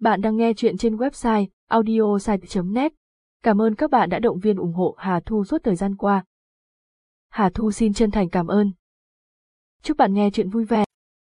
Bạn đang nghe chuyện trên website audiosite.net. Cảm ơn các bạn đã động viên ủng hộ Hà Thu suốt thời gian qua. Hà Thu xin chân thành cảm ơn. Chúc bạn nghe chuyện vui vẻ.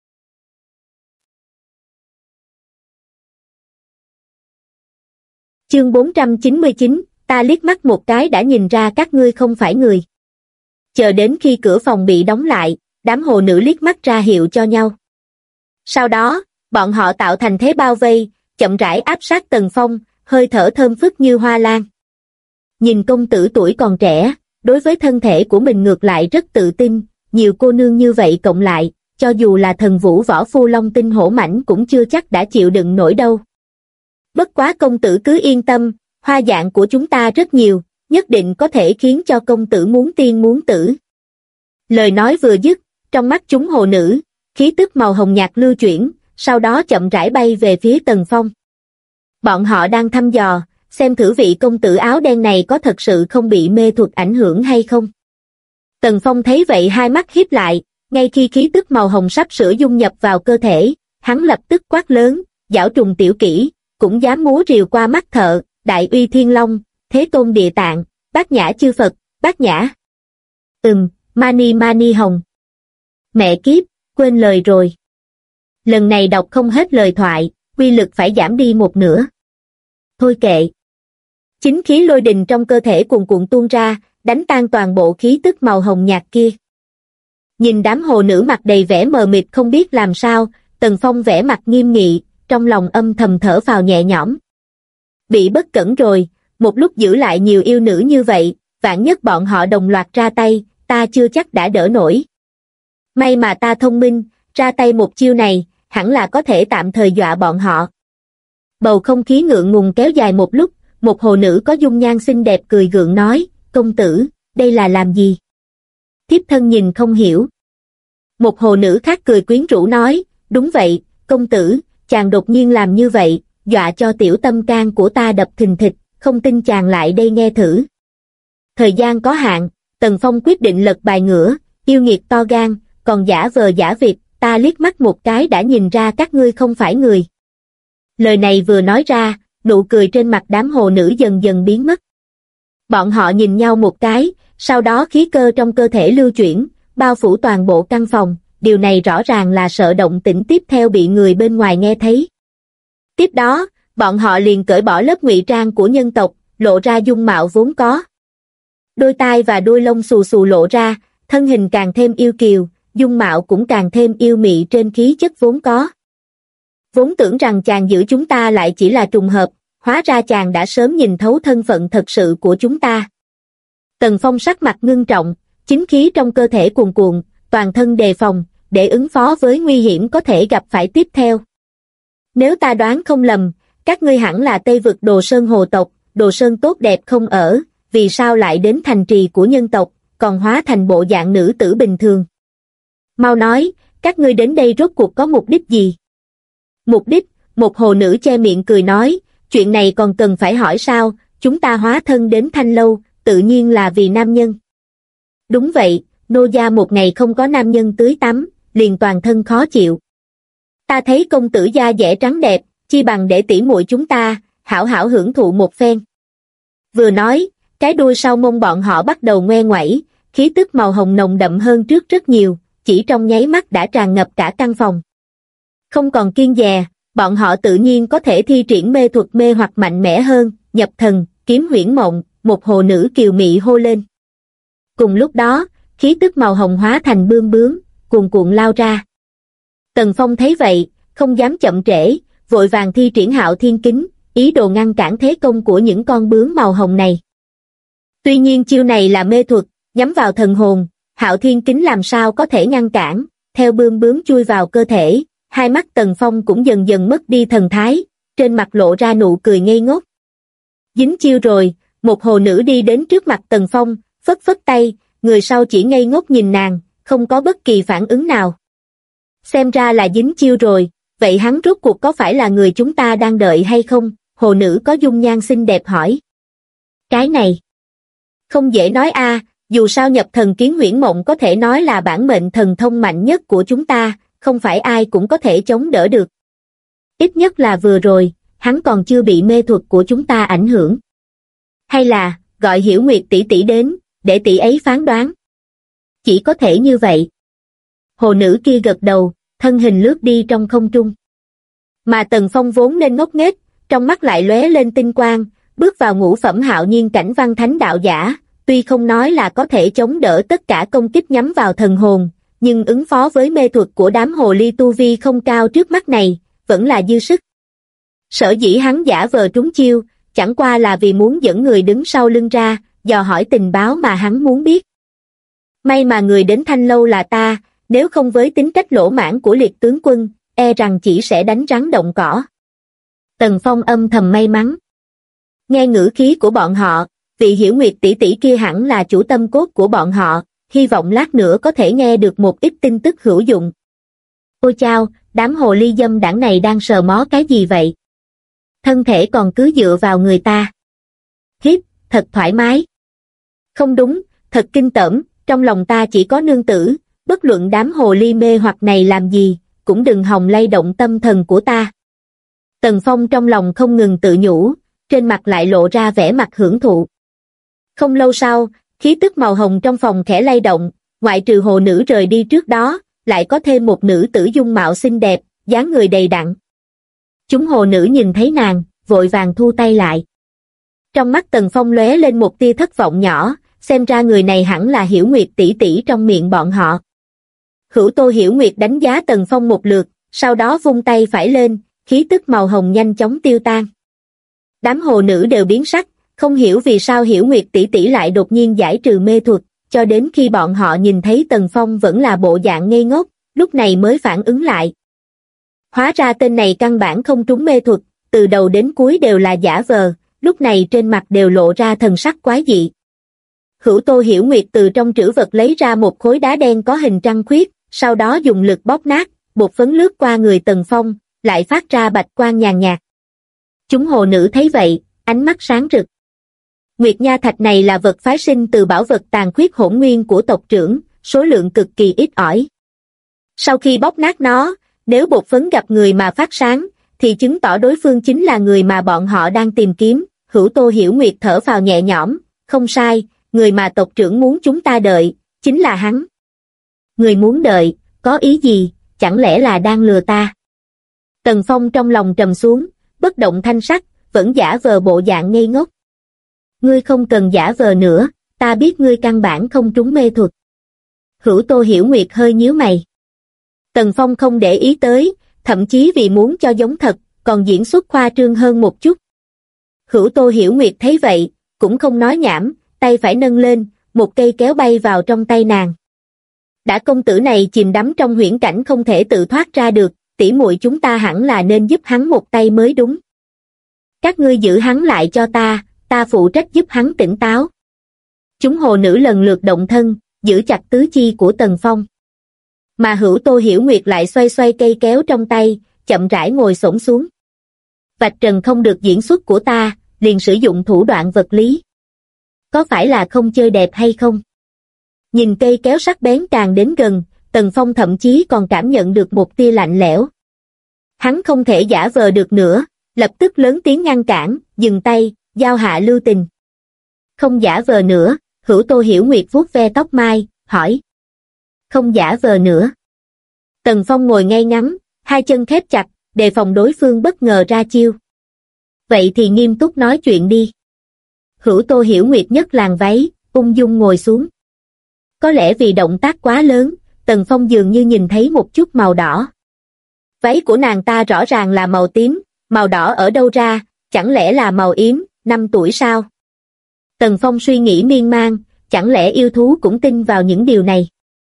Chương 499, ta liếc mắt một cái đã nhìn ra các ngươi không phải người. Chờ đến khi cửa phòng bị đóng lại, đám hồ nữ liếc mắt ra hiệu cho nhau. Sau đó, bọn họ tạo thành thế bao vây, chậm rãi áp sát Tần Phong, hơi thở thơm phức như hoa lan. Nhìn công tử tuổi còn trẻ, đối với thân thể của mình ngược lại rất tự tin, nhiều cô nương như vậy cộng lại, cho dù là thần vũ võ phu long tinh hổ mãnh cũng chưa chắc đã chịu đựng nổi đâu. Bất quá công tử cứ yên tâm, hoa dạng của chúng ta rất nhiều, nhất định có thể khiến cho công tử muốn tiên muốn tử. Lời nói vừa dứt, trong mắt chúng hồ nữ, khí tức màu hồng nhạt lưu chuyển, sau đó chậm rãi bay về phía Tần Phong. Bọn họ đang thăm dò, xem thử vị công tử áo đen này có thật sự không bị mê thuật ảnh hưởng hay không. Tần Phong thấy vậy hai mắt híp lại, ngay khi khí tức màu hồng sắp sửa dung nhập vào cơ thể, hắn lập tức quát lớn, giảo trùng tiểu kỹ, cũng dám múa rìu qua mắt thợ, đại uy thiên long, thế tôn địa tạng, bát nhã chư Phật, bát nhã. Mani mani hồng. Mẹ kiếp, quên lời rồi. Lần này đọc không hết lời thoại, uy lực phải giảm đi một nửa. Thôi kệ. Chính khí lôi đình trong cơ thể cuồn cuộn tuôn ra, đánh tan toàn bộ khí tức màu hồng nhạt kia. Nhìn đám hồ nữ mặt đầy vẻ mờ mịt không biết làm sao, Tần Phong vẻ mặt nghiêm nghị, trong lòng âm thầm thở phào nhẹ nhõm. Bị bất cẩn rồi, một lúc giữ lại nhiều yêu nữ như vậy, vạn nhất bọn họ đồng loạt ra tay, ta chưa chắc đã đỡ nổi. May mà ta thông minh, ra tay một chiêu này, hẳn là có thể tạm thời dọa bọn họ. Bầu không khí ngượng ngùng kéo dài một lúc, một hồ nữ có dung nhan xinh đẹp cười gượng nói, công tử, đây là làm gì? Thiếp thân nhìn không hiểu. Một hồ nữ khác cười quyến rũ nói, đúng vậy, công tử, chàng đột nhiên làm như vậy, dọa cho tiểu tâm can của ta đập thình thịch, không tin chàng lại đây nghe thử. Thời gian có hạn, Tần Phong quyết định lật bài ngửa, yêu nghiệt to gan, còn giả vờ giả vịt, ta liếc mắt một cái đã nhìn ra các ngươi không phải người. Lời này vừa nói ra, nụ cười trên mặt đám hồ nữ dần dần biến mất. Bọn họ nhìn nhau một cái, sau đó khí cơ trong cơ thể lưu chuyển, bao phủ toàn bộ căn phòng, điều này rõ ràng là sợ động tĩnh tiếp theo bị người bên ngoài nghe thấy. Tiếp đó, bọn họ liền cởi bỏ lớp ngụy trang của nhân tộc, lộ ra dung mạo vốn có. Đôi tai và đuôi lông xù xù lộ ra, thân hình càng thêm yêu kiều, dung mạo cũng càng thêm yêu mị trên khí chất vốn có. Vốn tưởng rằng chàng giữ chúng ta lại chỉ là trùng hợp, hóa ra chàng đã sớm nhìn thấu thân phận thật sự của chúng ta. Tần Phong sắc mặt ngưng trọng, chính khí trong cơ thể cuồn cuộn, toàn thân đề phòng, để ứng phó với nguy hiểm có thể gặp phải tiếp theo. Nếu ta đoán không lầm, các ngươi hẳn là Tây vực Đồ Sơn hồ tộc, Đồ Sơn tốt đẹp không ở, vì sao lại đến thành trì của nhân tộc, còn hóa thành bộ dạng nữ tử bình thường? Mau nói, các ngươi đến đây rốt cuộc có mục đích gì? Mục đích, một hồ nữ che miệng cười nói, chuyện này còn cần phải hỏi sao, chúng ta hóa thân đến Thanh Lâu, tự nhiên là vì nam nhân. Đúng vậy, nô gia một ngày không có nam nhân tưới tắm, liền toàn thân khó chịu. Ta thấy công tử da dẻ trắng đẹp, chi bằng để tỉ muội chúng ta, hảo hảo hưởng thụ một phen. Vừa nói, cái đuôi sau mông bọn họ bắt đầu ngoe ngoẩy, khí tức màu hồng nồng đậm hơn trước rất nhiều, chỉ trong nháy mắt đã tràn ngập cả căn phòng. Không còn kiêng dè, bọn họ tự nhiên có thể thi triển mê thuật mê hoặc mạnh mẽ hơn, nhập thần, kiếm huyễn mộng, một hồ nữ kiều mị hô lên. Cùng lúc đó, khí tức màu hồng hóa thành bươm bướm, cuồn cuộn lao ra. Tần Phong thấy vậy, không dám chậm trễ, vội vàng thi triển Hạo Thiên Kính, ý đồ ngăn cản thế công của những con bướm màu hồng này. Tuy nhiên chiêu này là mê thuật, nhắm vào thần hồn, Hạo Thiên Kính làm sao có thể ngăn cản, theo bươm bướm chui vào cơ thể, hai mắt Tần Phong cũng dần dần mất đi thần thái, trên mặt lộ ra nụ cười ngây ngốc. Dính chiêu rồi, một hồ nữ đi đến trước mặt Tần Phong, phất phất tay, người sau chỉ ngây ngốc nhìn nàng, không có bất kỳ phản ứng nào. Xem ra là dính chiêu rồi, vậy hắn rốt cuộc có phải là người chúng ta đang đợi hay không? Hồ nữ có dung nhan xinh đẹp hỏi. Cái này không dễ nói a, dù sao nhập thần kiến huyễn mộng có thể nói là bản mệnh thần thông mạnh nhất của chúng ta, không phải ai cũng có thể chống đỡ được. Ít nhất là vừa rồi, hắn còn chưa bị mê thuật của chúng ta ảnh hưởng. Hay là, gọi Hiểu Nguyệt tỷ tỷ đến, để tỷ ấy phán đoán. Chỉ có thể như vậy. Hồ nữ kia gật đầu, thân hình lướt đi trong không trung. Mà Tần Phong vốn nên ngốc nghếch, trong mắt lại lóe lên tinh quang, bước vào ngũ phẩm hạo nhiên cảnh văn thánh đạo giả, tuy không nói là có thể chống đỡ tất cả công kích nhắm vào thần hồn, nhưng ứng phó với mê thuật của đám hồ ly tu vi không cao trước mắt này, vẫn là dư sức. Sở dĩ hắn giả vờ trúng chiêu, chẳng qua là vì muốn dẫn người đứng sau lưng ra, dò hỏi tình báo mà hắn muốn biết. May mà người đến Thanh Lâu là ta, nếu không với tính cách lỗ mãng của liệt tướng quân, e rằng chỉ sẽ đánh rắn động cỏ. Tần Phong âm thầm may mắn. Nghe ngữ khí của bọn họ, vị Hiểu Nguyệt tỷ tỷ kia hẳn là chủ tâm cốt của bọn họ, hy vọng lát nữa có thể nghe được một ít tin tức hữu dụng. Ôi chao, đám hồ ly dâm đảng này đang sờ mó cái gì vậy? Thân thể còn cứ dựa vào người ta. Hiếp, thật thoải mái. Không đúng, thật kinh tởm, trong lòng ta chỉ có nương tử, bất luận đám hồ ly mê hoặc này làm gì, cũng đừng hòng lay động tâm thần của ta. Tần Phong trong lòng không ngừng tự nhủ, trên mặt lại lộ ra vẻ mặt hưởng thụ. Không lâu sau, khí tức màu hồng trong phòng khẽ lay động, ngoại trừ hồ nữ rời đi trước đó, lại có thêm một nữ tử dung mạo xinh đẹp, dáng người đầy đặn. Chúng hồ nữ nhìn thấy nàng, vội vàng thu tay lại. Trong mắt Tần Phong lóe lên một tia thất vọng nhỏ, xem ra người này hẳn là Hiểu Nguyệt tỷ tỷ trong miệng bọn họ. Hữu Tô Hiểu Nguyệt đánh giá Tần Phong một lượt, sau đó vung tay phải lên, khí tức màu hồng nhanh chóng tiêu tan. Đám hồ nữ đều biến sắc, không hiểu vì sao Hiểu Nguyệt tỷ tỷ lại đột nhiên giải trừ mê thuật, cho đến khi bọn họ nhìn thấy Tần Phong vẫn là bộ dạng ngây ngốc, lúc này mới phản ứng lại. Hóa ra tên này căn bản không trúng mê thuật, từ đầu đến cuối đều là giả vờ, lúc này trên mặt đều lộ ra thần sắc quái dị. Hữu Tô Hiểu Nguyệt từ trong trữ vật lấy ra một khối đá đen có hình trăng khuyết, sau đó dùng lực bóp nát, bột phấn lướt qua người Tần Phong, lại phát ra bạch quang nhàn nhạt. Chúng hồ nữ thấy vậy, ánh mắt sáng rực. Nguyệt Nha Thạch này là vật phái sinh từ bảo vật tàn khuyết hỗn nguyên của tộc trưởng, số lượng cực kỳ ít ỏi. Sau khi bóp nát nó, nếu bột phấn gặp người mà phát sáng, thì chứng tỏ đối phương chính là người mà bọn họ đang tìm kiếm. Hữu Tô Hiểu Nguyệt thở phào nhẹ nhõm, không sai, người mà tộc trưởng muốn chúng ta đợi, chính là hắn. Người muốn đợi, có ý gì, chẳng lẽ là đang lừa ta? Tần Phong trong lòng trầm xuống, bất động thanh sắc, vẫn giả vờ bộ dạng ngây ngốc. Ngươi không cần giả vờ nữa, ta biết ngươi căn bản không trúng mê thuật. Hữu Tô Hiểu Nguyệt hơi nhíu mày. Tần Phong không để ý tới, thậm chí vì muốn cho giống thật, còn diễn xuất khoa trương hơn một chút. Hữu Tô Hiểu Nguyệt thấy vậy, cũng không nói nhảm, tay phải nâng lên, một cây kéo bay vào trong tay nàng. Đã công tử này chìm đắm trong huyễn cảnh không thể tự thoát ra được, tỷ muội chúng ta hẳn là nên giúp hắn một tay mới đúng. Các ngươi giữ hắn lại cho ta phụ trách giúp hắn tỉnh táo. Chúng hồ nữ lần lượt động thân, giữ chặt tứ chi của Tần Phong. Mà Hữu Tô Hiểu Nguyệt lại xoay xoay cây kéo trong tay, chậm rãi ngồi xổm xuống. Vạch trần không được diễn xuất của ta, liền sử dụng thủ đoạn vật lý. Có phải là không chơi đẹp hay không? Nhìn cây kéo sắc bén càng đến gần, Tần Phong thậm chí còn cảm nhận được một tia lạnh lẽo. Hắn không thể giả vờ được nữa, lập tức lớn tiếng ngăn cản, dừng tay, giao hạ lưu tình. Không giả vờ nữa, Hữu Tô Hiểu Nguyệt vuốt ve tóc mai, hỏi. Không giả vờ nữa. Tần Phong ngồi ngay ngắn, hai chân khép chặt, đề phòng đối phương bất ngờ ra chiêu. Vậy thì nghiêm túc nói chuyện đi. Hữu Tô Hiểu Nguyệt nhấc làn váy, ung dung ngồi xuống. Có lẽ vì động tác quá lớn, Tần Phong dường như nhìn thấy một chút màu đỏ. Váy của nàng ta rõ ràng là màu tím, màu đỏ ở đâu ra, chẳng lẽ là màu yếm, 5 tuổi sao? Tần Phong suy nghĩ miên man, chẳng lẽ yêu thú cũng tin vào những điều này?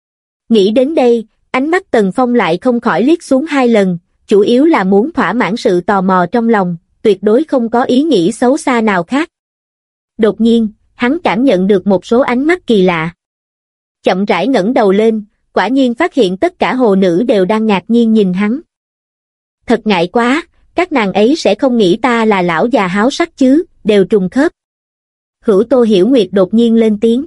Nghĩ đến đây, ánh mắt Tần Phong lại không khỏi liếc xuống 2 lần, chủ yếu là muốn thỏa mãn sự tò mò trong lòng, tuyệt đối không có ý nghĩ xấu xa nào khác. Đột nhiên, hắn cảm nhận được một số ánh mắt kỳ lạ. Chậm rãi ngẩng đầu lên, quả nhiên phát hiện tất cả hồ nữ đều đang ngạc nhiên nhìn hắn. Thật ngại quá, các nàng ấy sẽ không nghĩ ta là lão già háo sắc chứ, đều trùng khớp. Hữu Tô Hiểu Nguyệt đột nhiên lên tiếng.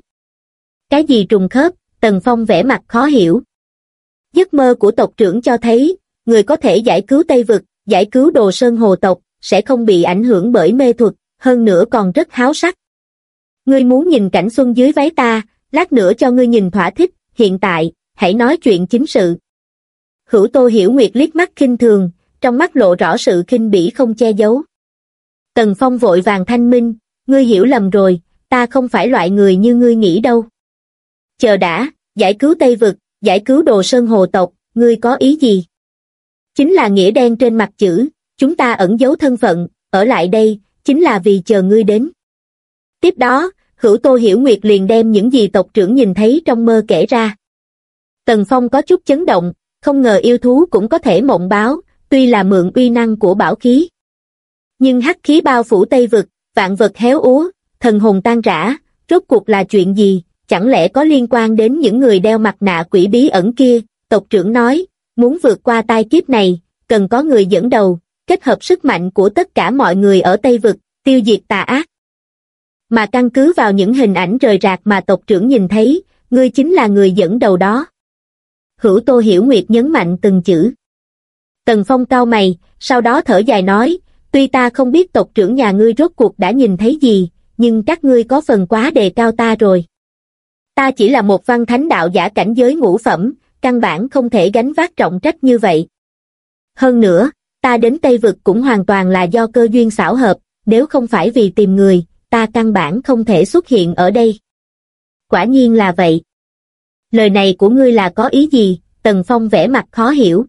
Cái gì trùng khớp? Tần Phong vẻ mặt khó hiểu. Giấc mơ của tộc trưởng cho thấy, người có thể giải cứu Tây Vực, giải cứu Đồ Sơn Hồ tộc, sẽ không bị ảnh hưởng bởi mê thuật, hơn nữa còn rất háo sắc. Ngươi muốn nhìn cảnh xuân dưới váy ta, lát nữa cho ngươi nhìn thỏa thích, hiện tại, hãy nói chuyện chính sự. Hữu Tô Hiểu Nguyệt liếc mắt khinh thường, trong mắt lộ rõ sự khinh bỉ không che giấu. Tần Phong vội vàng thanh minh, ngươi hiểu lầm rồi, ta không phải loại người như ngươi nghĩ đâu. Chờ đã, giải cứu Tây Vực, giải cứu Đồ Sơn Hồ tộc, ngươi có ý gì? Chính là nghĩa đen trên mặt chữ, chúng ta ẩn giấu thân phận, ở lại đây, chính là vì chờ ngươi đến. Tiếp đó, Hữu Tô Hiểu Nguyệt liền đem những gì tộc trưởng nhìn thấy trong mơ kể ra. Tần Phong có chút chấn động, không ngờ yêu thú cũng có thể mộng báo, tuy là mượn uy năng của bảo khí. Nhưng hắc khí bao phủ Tây Vực, vạn vật héo úa, thần hồn tan rã, rốt cuộc là chuyện gì, chẳng lẽ có liên quan đến những người đeo mặt nạ quỷ bí ẩn kia? Tộc trưởng nói, muốn vượt qua tai kiếp này, cần có người dẫn đầu, kết hợp sức mạnh của tất cả mọi người ở Tây Vực, tiêu diệt tà ác. Mà căn cứ vào những hình ảnh rời rạc mà tộc trưởng nhìn thấy, ngươi chính là người dẫn đầu đó. Hữu Tô Hiểu Nguyệt nhấn mạnh từng chữ. Tần Phong cau mày, sau đó thở dài nói, tuy ta không biết tộc trưởng nhà ngươi rốt cuộc đã nhìn thấy gì, nhưng các ngươi có phần quá đề cao ta rồi. Ta chỉ là một văn thánh đạo giả cảnh giới ngũ phẩm, căn bản không thể gánh vác trọng trách như vậy. Hơn nữa, ta đến Tây Vực cũng hoàn toàn là do cơ duyên xảo hợp, nếu không phải vì tìm người, ta căn bản không thể xuất hiện ở đây. Quả nhiên là vậy. Lời này của ngươi là có ý gì? Tần Phong vẻ mặt khó hiểu.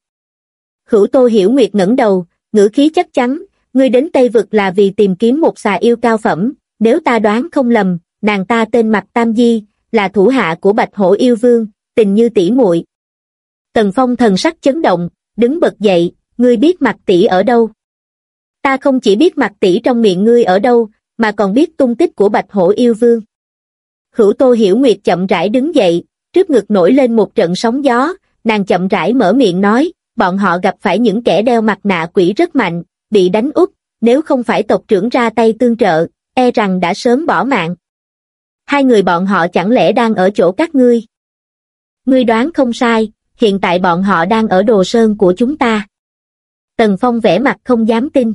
Hữu Tô Hiểu Nguyệt ngẩng đầu, ngữ khí chắc chắn, ngươi đến Tây Vực là vì tìm kiếm một xà yêu cao phẩm, nếu ta đoán không lầm, nàng ta tên Mạc Tam Di, là thủ hạ của Bạch Hổ Yêu Vương, tình như tỷ muội. Tần Phong thần sắc chấn động, đứng bật dậy, ngươi biết Mạc tỷ ở đâu? Ta không chỉ biết Mạc tỷ trong miệng ngươi ở đâu, mà còn biết tung tích của Bạch Hổ Yêu Vương. Hữu Tô Hiểu Nguyệt chậm rãi đứng dậy, trước ngực nổi lên một trận sóng gió, nàng chậm rãi mở miệng nói, bọn họ gặp phải những kẻ đeo mặt nạ quỷ rất mạnh, bị đánh úp, nếu không phải tộc trưởng ra tay tương trợ, e rằng đã sớm bỏ mạng. Hai người bọn họ chẳng lẽ đang ở chỗ các ngươi? Ngươi đoán không sai, hiện tại bọn họ đang ở Đồ Sơn của chúng ta. Tần Phong vẻ mặt không dám tin.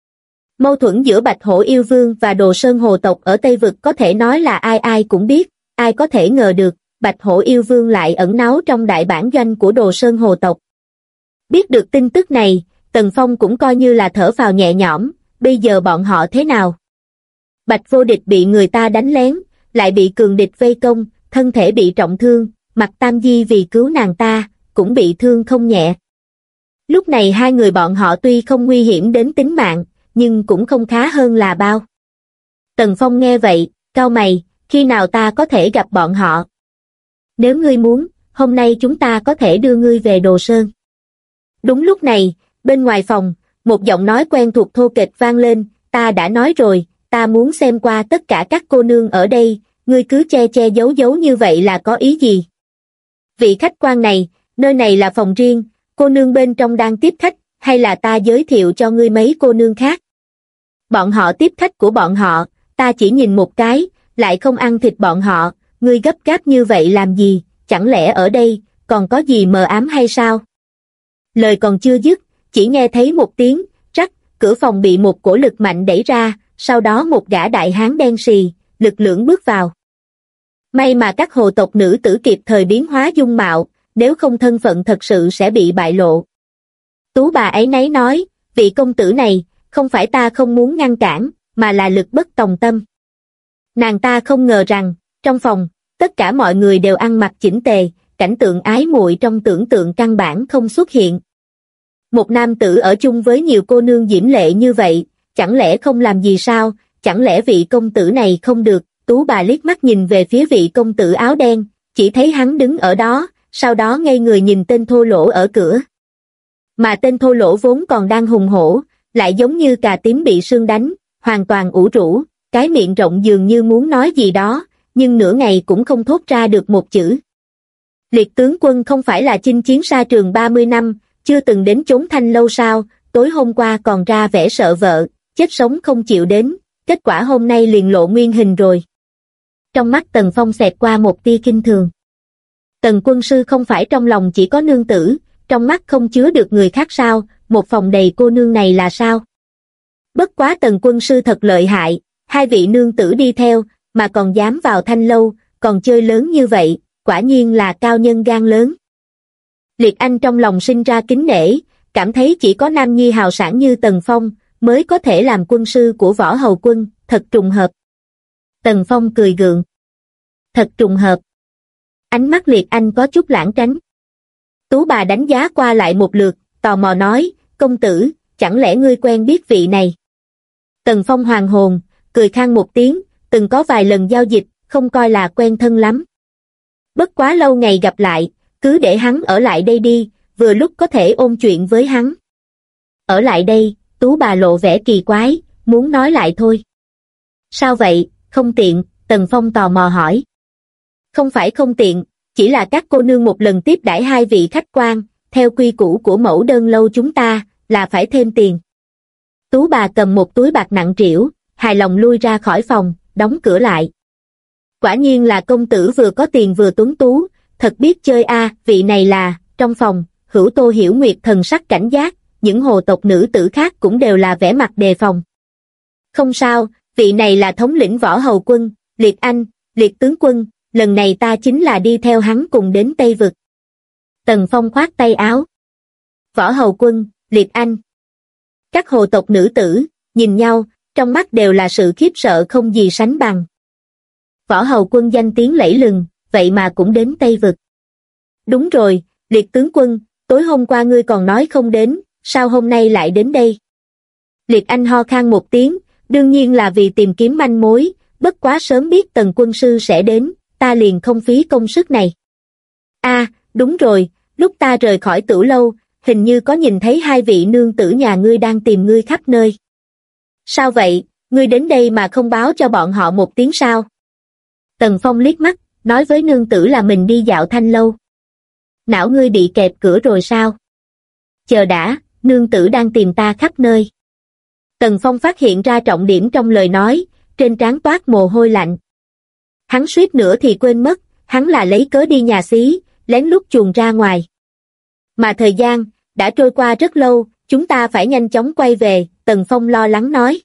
Mâu thuẫn giữa Bạch Hổ Yêu Vương và Đồ Sơn Hồ tộc ở Tây Vực có thể nói là ai ai cũng biết, ai có thể ngờ được, Bạch Hổ Yêu Vương lại ẩn náu trong đại bản doanh của Đồ Sơn Hồ tộc. Biết được tin tức này, Tần Phong cũng coi như là thở phào nhẹ nhõm, bây giờ bọn họ thế nào? Bạch Vô Địch bị người ta đánh lén, lại bị cường địch vây công, thân thể bị trọng thương, Mạc Tam Di vì cứu nàng ta, cũng bị thương không nhẹ. Lúc này hai người bọn họ tuy không nguy hiểm đến tính mạng, nhưng cũng không khá hơn là bao. Tần Phong nghe vậy, cau mày, khi nào ta có thể gặp bọn họ? Nếu ngươi muốn, hôm nay chúng ta có thể đưa ngươi về Đồ Sơn. Đúng lúc này, bên ngoài phòng, một giọng nói quen thuộc thô kệch vang lên, ta đã nói rồi, ta muốn xem qua tất cả các cô nương ở đây, ngươi cứ che che giấu giấu như vậy là có ý gì? Vị khách quan này, nơi này là phòng riêng, cô nương bên trong đang tiếp khách, hay là ta giới thiệu cho ngươi mấy cô nương khác? Bọn họ tiếp khách của bọn họ, ta chỉ nhìn một cái, lại không ăn thịt bọn họ, ngươi gấp gáp như vậy làm gì, chẳng lẽ ở đây, còn có gì mờ ám hay sao? Lời còn chưa dứt, chỉ nghe thấy một tiếng, rắc, cửa phòng bị một cổ lực mạnh đẩy ra, sau đó một gã đại hán đen sì, lực lưỡng bước vào. May mà các hồ tộc nữ tử kịp thời biến hóa dung mạo, nếu không thân phận thật sự sẽ bị bại lộ. Tú bà ấy nấy nói, vị công tử này, không phải ta không muốn ngăn cản, mà là lực bất tòng tâm. Nàng ta không ngờ rằng, trong phòng, tất cả mọi người đều ăn mặc chỉnh tề, cảnh tượng ái muội trong tưởng tượng căn bản không xuất hiện. Một nam tử ở chung với nhiều cô nương diễm lệ như vậy, chẳng lẽ không làm gì sao, chẳng lẽ vị công tử này không được? Tú bà liếc mắt nhìn về phía vị công tử áo đen, chỉ thấy hắn đứng ở đó, sau đó ngây người nhìn tên thô lỗ ở cửa. Mà tên thô lỗ vốn còn đang hùng hổ, lại giống như cà tím bị sương đánh, hoàn toàn ủ rũ, cái miệng rộng dường như muốn nói gì đó, nhưng nửa ngày cũng không thốt ra được một chữ. Liệt tướng quân không phải là chinh chiến xa trường 30 năm, chưa từng đến chốn thanh lâu sao, tối hôm qua còn ra vẻ sợ vợ, chết sống không chịu đến, kết quả hôm nay liền lộ nguyên hình rồi. Trong mắt Tần Phong xẹt qua một tia kinh thường. Tần quân sư không phải trong lòng chỉ có nương tử, trong mắt không chứa được người khác sao, một phòng đầy cô nương này là sao? Bất quá Tần quân sư thật lợi hại, hai vị nương tử đi theo, mà còn dám vào Thanh lâu, còn chơi lớn như vậy, quả nhiên là cao nhân gan lớn. Liệt Anh trong lòng sinh ra kính nể, cảm thấy chỉ có nam nhi hào sản như Tần Phong, mới có thể làm quân sư của Võ Hầu Quân, thật trùng hợp. Tần Phong cười gượng. Thật trùng hợp. Ánh mắt Liệt Anh có chút lãng tránh. Tú bà đánh giá qua lại một lượt, tò mò nói, công tử, chẳng lẽ ngươi quen biết vị này? Tần Phong hoàn hồn, cười khang một tiếng, từng có vài lần giao dịch, không coi là quen thân lắm. Bất quá lâu ngày gặp lại, cứ để hắn ở lại đây đi, vừa lúc có thể ôn chuyện với hắn. Ở lại đây, Tú bà lộ vẻ kỳ quái, muốn nói lại thôi. Sao vậy, không tiện, Tần Phong tò mò hỏi. Không phải không tiện, chỉ là các cô nương một lần tiếp đãi hai vị khách quan, theo quy củ của mẫu đơn lâu chúng ta, là phải thêm tiền. Tú bà cầm một túi bạc nặng trĩu, hài lòng lui ra khỏi phòng, đóng cửa lại. Quả nhiên là công tử vừa có tiền vừa tuấn tú, thật biết chơi a. Vị này là, trong phòng, Hữu Tô Hiểu Nguyệt thần sắc cảnh giác, những hồ tộc nữ tử khác cũng đều là vẻ mặt đề phòng. Không sao, vị này là thống lĩnh Võ Hầu Quân, Liệt Anh, Liệt tướng quân, lần này ta chính là đi theo hắn cùng đến Tây Vực. Tần Phong khoát tay áo. Võ Hầu Quân, Liệt Anh. Các hồ tộc nữ tử, nhìn nhau, trong mắt đều là sự khiếp sợ không gì sánh bằng. Võ Hầu Quân danh tiếng lẫy lừng, vậy mà cũng đến Tây Vực. Đúng rồi, Liệt tướng quân, tối hôm qua ngươi còn nói không đến, sao hôm nay lại đến đây? Liệt Anh ho khan một tiếng, đương nhiên là vì tìm kiếm manh mối, bất quá sớm biết Tần quân sư sẽ đến, ta liền không phí công sức này. Đúng rồi, lúc ta rời khỏi Tửu lâu, hình như có nhìn thấy hai vị nương tử nhà ngươi đang tìm ngươi khắp nơi. Sao vậy, ngươi đến đây mà không báo cho bọn họ một tiếng sao? Tần Phong liếc mắt, nói với nương tử là mình đi dạo Thanh lâu. Não ngươi bị kẹp cửa rồi sao? Chờ đã, nương tử đang tìm ta khắp nơi. Tần Phong phát hiện ra trọng điểm trong lời nói, trên trán toát mồ hôi lạnh. Hắn suýt nữa thì quên mất, hắn là lấy cớ đi nhà xí, lén lút chuồn ra ngoài. Mà thời gian, đã trôi qua rất lâu, chúng ta phải nhanh chóng quay về, Tần Phong lo lắng nói.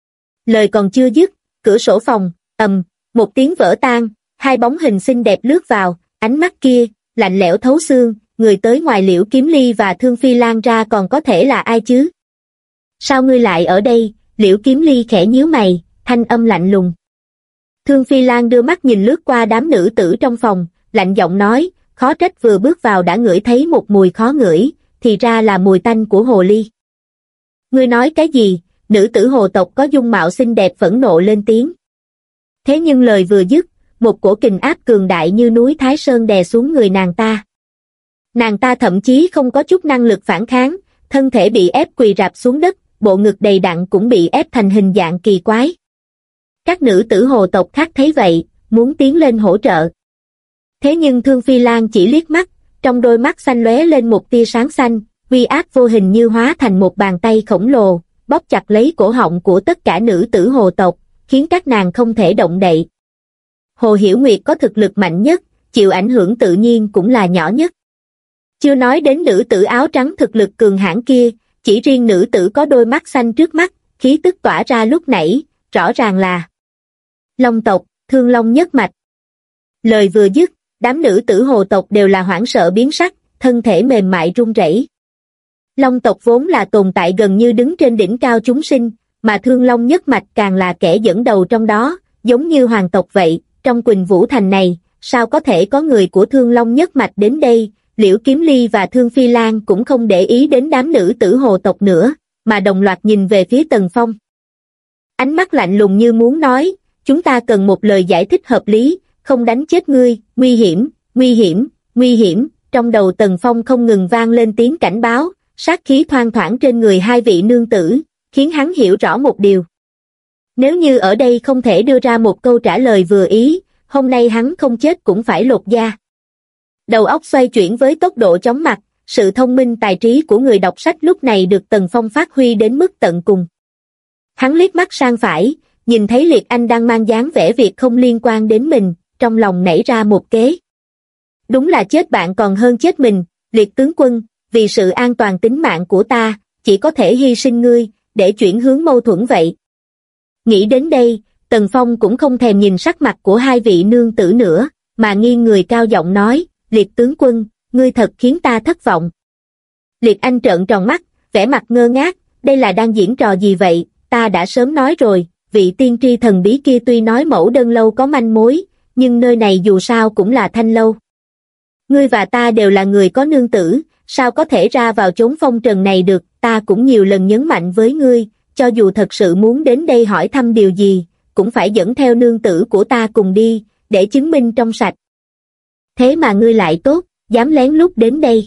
Lời còn chưa dứt, cửa sổ phòng, một tiếng vỡ tan, hai bóng hình xinh đẹp lướt vào, ánh mắt kia, lạnh lẽo thấu xương, người tới ngoài Liễu Kiếm Ly và Thương Phi Lan ra còn có thể là ai chứ? Sao ngươi lại ở đây? Liễu Kiếm Ly khẽ nhíu mày, thanh âm lạnh lùng. Thương Phi Lan đưa mắt nhìn lướt qua đám nữ tử trong phòng, lạnh giọng nói, khó trách vừa bước vào đã ngửi thấy một mùi khó ngửi, thì ra là mùi tanh của hồ ly. Ngươi nói cái gì? Nữ tử hồ tộc có dung mạo xinh đẹp phẫn nộ lên tiếng. Thế nhưng lời vừa dứt, một cổ kình áp cường đại như núi Thái Sơn đè xuống người nàng ta. Nàng ta thậm chí không có chút năng lực phản kháng, thân thể bị ép quỳ rạp xuống đất, bộ ngực đầy đặn cũng bị ép thành hình dạng kỳ quái. Các nữ tử hồ tộc khác thấy vậy, muốn tiến lên hỗ trợ. Thế nhưng Thương Phi Lan chỉ liếc mắt, trong đôi mắt xanh lóe lên một tia sáng xanh, uy áp vô hình như hóa thành một bàn tay khổng lồ, bóp chặt lấy cổ họng của tất cả nữ tử hồ tộc, khiến các nàng không thể động đậy. Hồ Hiểu Nguyệt có thực lực mạnh nhất, chịu ảnh hưởng tự nhiên cũng là nhỏ nhất. Chưa nói đến nữ tử áo trắng thực lực cường hãn kia, chỉ riêng nữ tử có đôi mắt xanh trước mắt, khí tức tỏa ra lúc nãy, rõ ràng là Long tộc, Thương Long nhất mạch. Lời vừa dứt, đám nữ tử hồ tộc đều là hoảng sợ biến sắc, thân thể mềm mại run rẩy. Long tộc vốn là tồn tại gần như đứng trên đỉnh cao chúng sinh, mà Thương Long nhất mạch càng là kẻ dẫn đầu trong đó, giống như hoàng tộc vậy, trong Quỳnh Vũ Thành này, sao có thể có người của Thương Long nhất mạch đến đây? Liễu Kiếm Ly và Thương Phi Lan cũng không để ý đến đám nữ tử hồ tộc nữa, mà đồng loạt nhìn về phía Tần Phong. Ánh mắt lạnh lùng như muốn nói, chúng ta cần một lời giải thích hợp lý, không đánh chết ngươi, nguy hiểm, nguy hiểm, nguy hiểm. Trong đầu Tần Phong không ngừng vang lên tiếng cảnh báo, sát khí thoang thoảng trên người hai vị nương tử, khiến hắn hiểu rõ một điều. Nếu như ở đây không thể đưa ra một câu trả lời vừa ý, hôm nay hắn không chết cũng phải lột da. Đầu óc xoay chuyển với tốc độ chóng mặt, sự thông minh tài trí của người đọc sách lúc này được Tần Phong phát huy đến mức tận cùng. Hắn liếc mắt sang phải, nhìn thấy Liệt Anh đang mang dáng vẻ việc không liên quan đến mình, trong lòng nảy ra một kế. Đúng là chết bạn còn hơn chết mình, Liệt tướng quân, vì sự an toàn tính mạng của ta, chỉ có thể hy sinh ngươi, để chuyển hướng mâu thuẫn vậy. Nghĩ đến đây, Tần Phong cũng không thèm nhìn sắc mặt của hai vị nương tử nữa, mà nghiêng người cao giọng nói, Liệt tướng quân, ngươi thật khiến ta thất vọng. Liệt Anh trợn tròn mắt, vẻ mặt ngơ ngác, đây là đang diễn trò gì vậy, ta đã sớm nói rồi, vị tiên tri thần bí kia tuy nói Mẫu Đơn Lâu có manh mối, nhưng nơi này dù sao cũng là Thanh Lâu. Ngươi và ta đều là người có nương tử, sao có thể ra vào chốn phong trần này được, ta cũng nhiều lần nhấn mạnh với ngươi, cho dù thật sự muốn đến đây hỏi thăm điều gì, cũng phải dẫn theo nương tử của ta cùng đi, để chứng minh trong sạch. Thế mà ngươi lại tốt, dám lén lút đến đây.